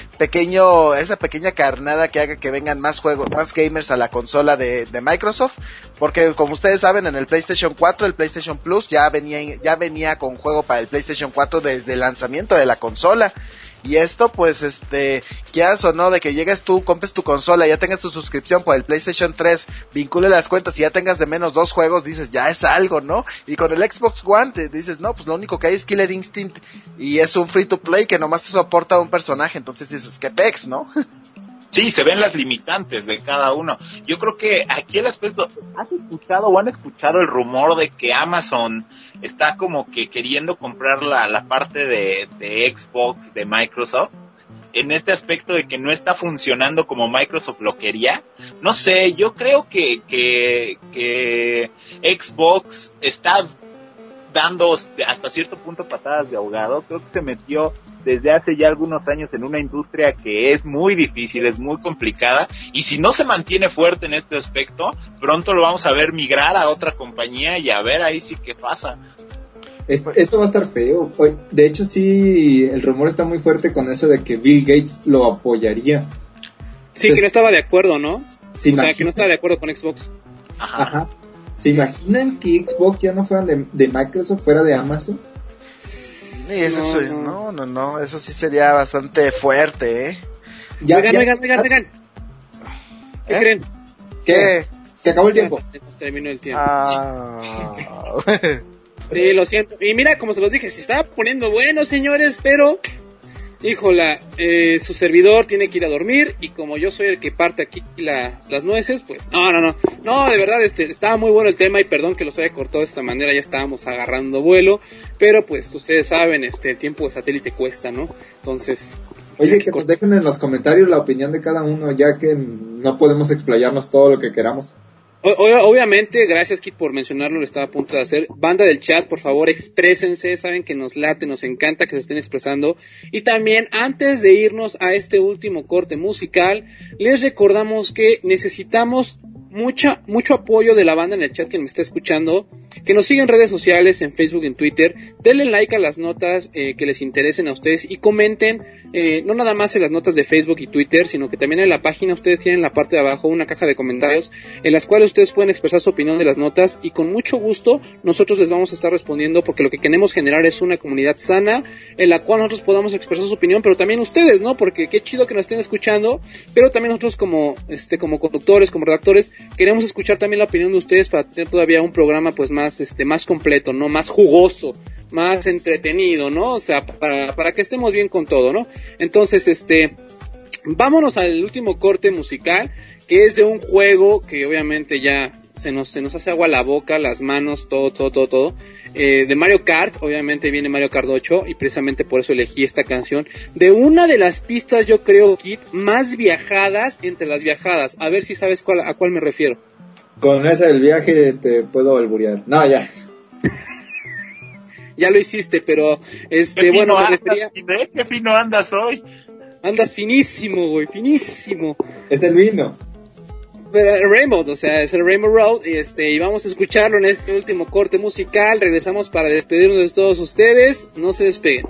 D: esa pequeña carnada que haga que vengan más juegos, más gamers a la consola de Microsoft, porque como ustedes saben, en el PlayStation 4, el PlayStation Plus ya venía con juego para el PlayStation 4 desde el lanzamiento de la consola. Y esto pues quieras o no, de que llegues tú, compres tu consola, ya tengas tu suscripción por el PlayStation 3, vincule las cuentas y ya tengas de menos 2 juegos, dices, ya es algo, ¿no? Y con el Xbox One te dices, no, pues lo único que hay es Killer Instinct y es un free to play que nomás te soporta a un personaje, entonces dices, qué pex, ¿no?
E: Sí, se ven las limitantes de cada uno. Yo creo que aquí el aspecto... ¿Has escuchado o han escuchado el rumor de que Amazon está como que queriendo comprar la parte de Xbox de Microsoft? En este aspecto de que no está funcionando como Microsoft lo quería. No sé, yo creo que Xbox está dando hasta cierto punto patadas de ahogado. Creo que se metió desde hace ya algunos años en una industria que es muy difícil, es muy complicada, y si no se mantiene fuerte en este aspecto, pronto lo vamos a ver migrar a otra compañía y a ver ahí sí qué pasa.
F: Eso va a estar feo. De hecho, sí, el rumor está muy fuerte con eso de que Bill Gates lo apoyaría.
C: Sí, entonces, que no estaba de acuerdo, ¿no?
F: ¿Se
C: o sea, que no estaba de acuerdo con Xbox.
F: Ajá. ¿Se imaginan que Xbox ya no fuera de Microsoft, fuera de Amazon?
D: Sí, eso no, eso sí sería bastante fuerte, ¿eh?
C: Oigan. ¿Qué creen?
F: ¿Qué? Se acabó el tiempo.
C: Nos terminó el tiempo.
D: Ah.
C: Sí, lo siento. Y mira, como se los dije, se estaba poniendo bueno, señores, pero... Híjola, su servidor tiene que ir a dormir y como yo soy el que parte aquí las nueces, pues no, de verdad, estaba muy bueno el tema y perdón que los haya cortado de esta manera, ya estábamos agarrando vuelo, pero pues ustedes saben, el tiempo de satélite cuesta, ¿no? Entonces...
F: Oye, que nos dejen en los comentarios la opinión de cada uno, ya que no podemos explayarnos todo lo que queramos.
C: Obviamente, gracias Kit por mencionarlo, lo estaba a punto de hacer. Banda del chat, por favor, exprésense, saben que nos late, nos encanta que se estén expresando. Y también, antes de irnos a este último corte musical, les recordamos que necesitamos mucho apoyo de la banda en el chat que me está escuchando, que nos sigan en redes sociales, en Facebook, en Twitter, denle like a las notas que les interesen a ustedes y comenten, no nada más en las notas de Facebook y Twitter, sino que también en la página ustedes tienen en la parte de abajo una caja de comentarios en las cuales ustedes pueden expresar su opinión de las notas y con mucho gusto nosotros les vamos a estar respondiendo porque lo que queremos generar es una comunidad sana en la cual nosotros podamos expresar su opinión, pero también ustedes, ¿no? Porque qué chido que nos estén escuchando, pero también nosotros como conductores, como redactores, queremos escuchar también la opinión de ustedes para tener todavía un programa pues más completo, ¿no? Más jugoso, más entretenido, ¿no? O sea, para que estemos bien con todo, ¿no? Entonces, vámonos al último corte musical, que es de un juego que obviamente ya se nos hace agua la boca, las manos, todo, de Mario Kart. Obviamente viene Mario Kart 8 y precisamente por eso elegí esta canción, de una de las pistas, yo creo, Kit, más viajadas entre las viajadas. A ver si sabes a cuál me refiero.
F: Con esa del viaje te puedo alburear. No, ya.
C: Ya lo hiciste, pero
E: bueno,
C: me refería...
E: ¿Qué fino andas hoy?
C: Andas finísimo, güey, finísimo.
F: Es el vino.
C: Rainbow, o sea, es el Rainbow Road y vamos a escucharlo en este último corte musical. Regresamos para despedirnos de todos ustedes. No se despeguen.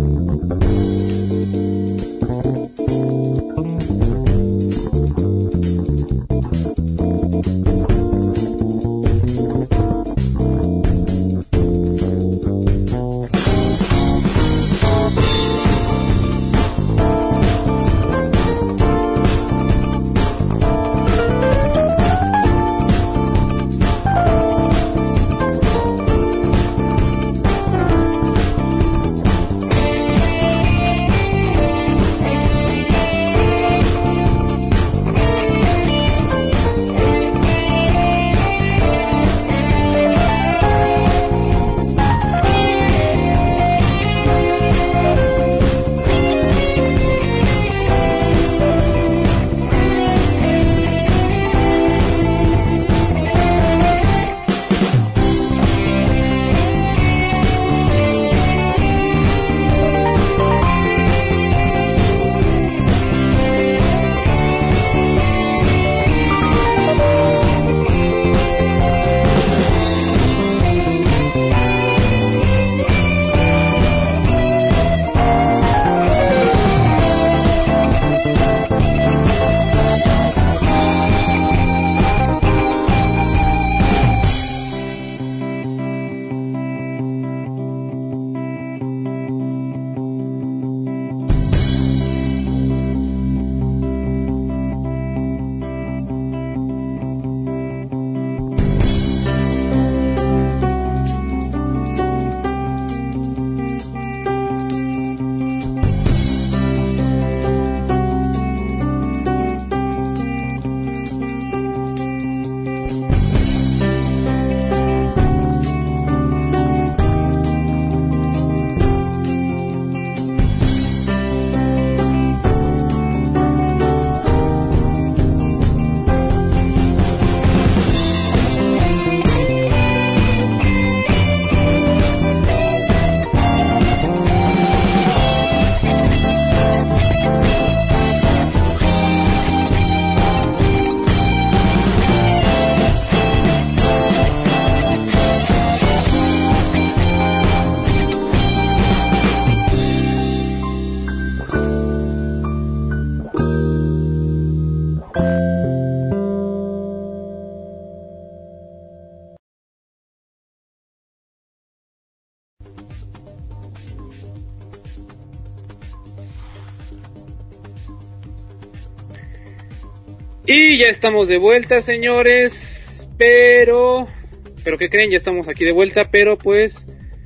C: Y ya estamos de vuelta, señores, pero ¿qué creen? Ya estamos aquí de vuelta, pero pues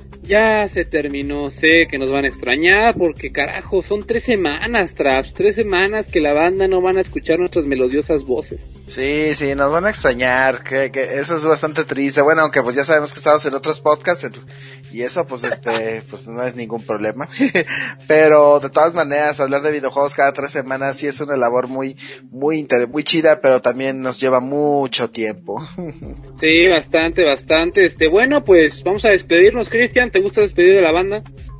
C: ya se terminó. Sé que nos van a extrañar porque carajo, son 3 semanas, Traps, 3 semanas que la banda no van a escuchar nuestras melodiosas voces.
D: Sí, nos van a extrañar, que eso es bastante triste. Bueno, aunque pues ya sabemos que estamos en otros podcasts y eso pues pues no es ningún problema. Pero de todas maneras, hablar de videojuegos cada 3 semanas sí es una labor muy chida, pero también nos lleva mucho tiempo.
C: Sí, bastante. Bueno, pues vamos a despedirnos. Cristian, ¿te gusta despedir de la banda?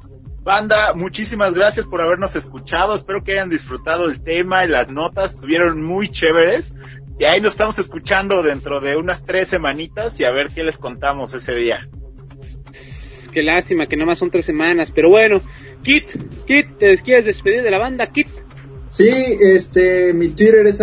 E: Banda, muchísimas gracias por habernos escuchado. Espero que hayan disfrutado el tema y las notas. Estuvieron muy chéveres. Y ahí nos estamos escuchando dentro de unas 3 semanitas y a ver qué les contamos ese día.
C: Qué lástima que nada más son 3 semanas. Pero bueno, Kit, ¿te quieres despedir de la banda, Kit?
F: Sí, mi Twitter es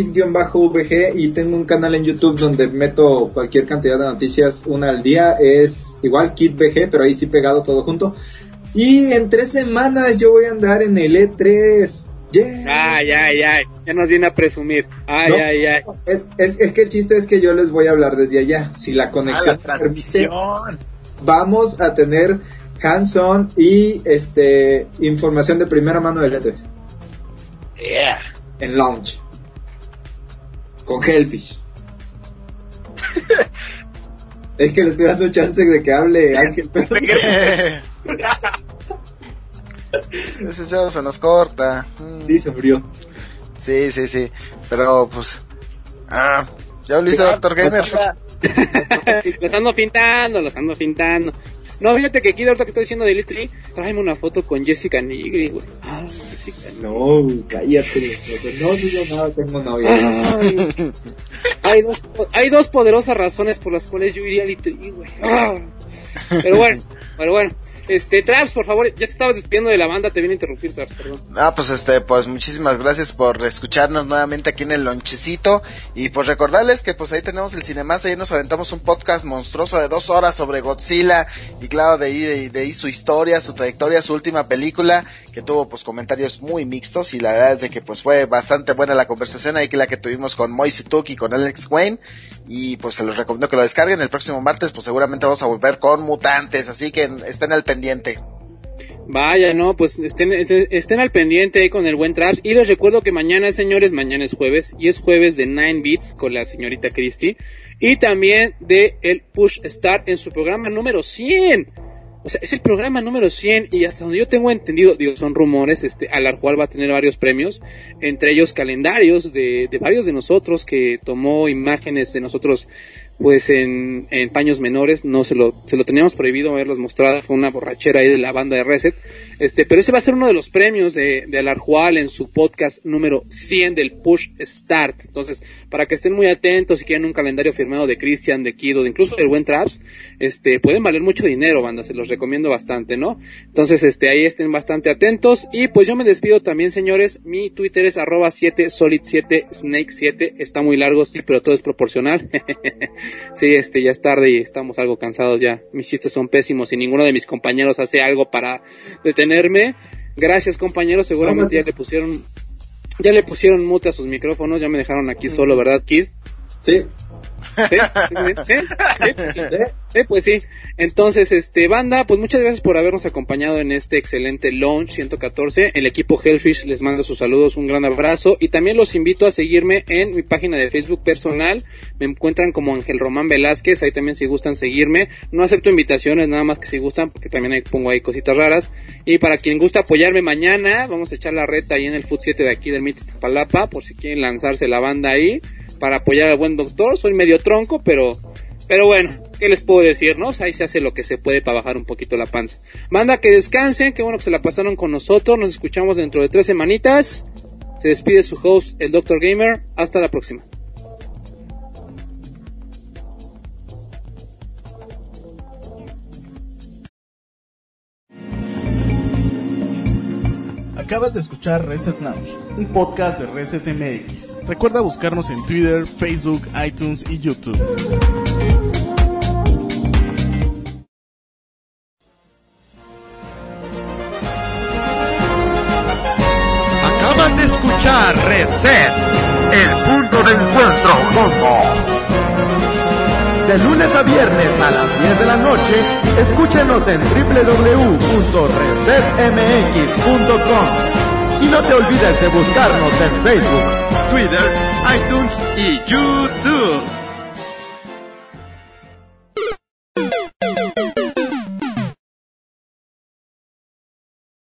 F: @kit_vg y tengo un canal en YouTube donde meto cualquier cantidad de noticias, una al día, es igual KitVG, pero ahí sí pegado todo junto. Y en 3 semanas yo voy a andar en el E3. Yeah.
C: Ya nos viene a presumir.
F: Es que el chiste es que yo les voy a hablar desde allá. Si la conexión permite, vamos a tener hands-on y información de primera mano del E3.
E: Yeah.
F: En launch. Con Hellfish. Es que le estoy dando chance de que hable Ángel.
D: Ese show se nos corta.
F: Sí, se murió.
D: Sí. Pero pues. ¿Ya listo, Dr. Gamer?
C: Los ando pintando. No, fíjate que aquí ahorita que estoy diciendo de E3, tráeme una foto con Jessica Nigri, güey. Jessica Nigri.
F: No, cállate. No tengo novia.
C: Hay dos poderosas razones por las cuales yo iría al E3, güey. Pero bueno. Traps, por favor, ya te estabas despidiendo de la banda, te vine a interrumpir, Traps, perdón.
D: Pues muchísimas gracias por escucharnos nuevamente aquí en el lonchecito, y pues recordarles que pues ahí tenemos el Cinemás, ahí nos aventamos un podcast monstruoso de 2 horas sobre Godzilla, y claro, de ahí su historia, su trayectoria, su última película, que tuvo pues comentarios muy mixtos, y la verdad es de que pues fue bastante buena la conversación ahí que la que tuvimos con Moisey Tuk y con Alex Wayne, y pues se los recomiendo que lo descarguen. El próximo martes pues seguramente vamos a volver con Mutantes, así que estén al pendiente.
C: Vaya, no, pues estén al pendiente ahí con el buen Traps. Y les recuerdo que mañana, señores, mañana es jueves, y es jueves de 9 Beats con la señorita Christy, y también de el Push Start en su programa número 100. O sea, es el programa número 100, y hasta donde yo tengo entendido, digo, son rumores, Alarjual va a tener varios premios, entre ellos calendarios de varios de nosotros, que tomó imágenes de nosotros, pues en paños menores. No se lo teníamos prohibido haberlos mostrado, fue una borrachera ahí de la banda de Reset, pero ese va a ser uno de los premios de Alarjual en su podcast número 100 del Push Start. Entonces, para que estén muy atentos, si quieren un calendario firmado de Christian, de Kido, de incluso del buen Traps, pueden valer mucho dinero, banda, se los recomiendo bastante, ¿no? Entonces, ahí estén bastante atentos, y pues yo me despido también, señores. Mi Twitter es @7solid7snake7, está muy largo, sí, pero todo es proporcional. Sí, ya es tarde y estamos algo cansados ya. Mis chistes son pésimos y ninguno de mis compañeros hace algo para detenerme. Gracias, compañeros, seguramente ya le pusieron mute a sus micrófonos, ya me dejaron aquí solo, ¿verdad, Kid?
F: Sí.
C: Pues sí. Entonces, banda, pues muchas gracias por habernos acompañado en este excelente launch 114. El equipo Hellfish les manda sus saludos, un gran abrazo, y también los invito a seguirme en mi página de Facebook personal. Me encuentran como Ángel Román Velázquez, ahí también si gustan seguirme. No acepto invitaciones, nada más que si gustan, porque también ahí pongo ahí cositas raras. Y para quien gusta apoyarme mañana, vamos a echar la reta ahí en el Foot 7 de aquí del MIT Iztapalapa, por si quieren lanzarse la banda ahí para apoyar al buen doctor. Soy medio tronco, pero bueno, ¿qué les puedo decir, no? O sea, ahí se hace lo que se puede para bajar un poquito la panza. Manda, que descansen, qué bueno que se la pasaron con nosotros. Nos escuchamos dentro de 3 semanitas. Se despide su host, el Dr. Gamer. Hasta la próxima.
B: Acabas de escuchar Reset Lounge, un podcast de Reset MX. Recuerda buscarnos en Twitter, Facebook, iTunes y YouTube.
A: Acaban de escuchar Reset, el punto de encuentro mundo. De lunes a viernes a las 10 de la noche, escúchenos en www.resetmx.com. Y no te olvides de buscarnos en Facebook, Twitter, iTunes y YouTube.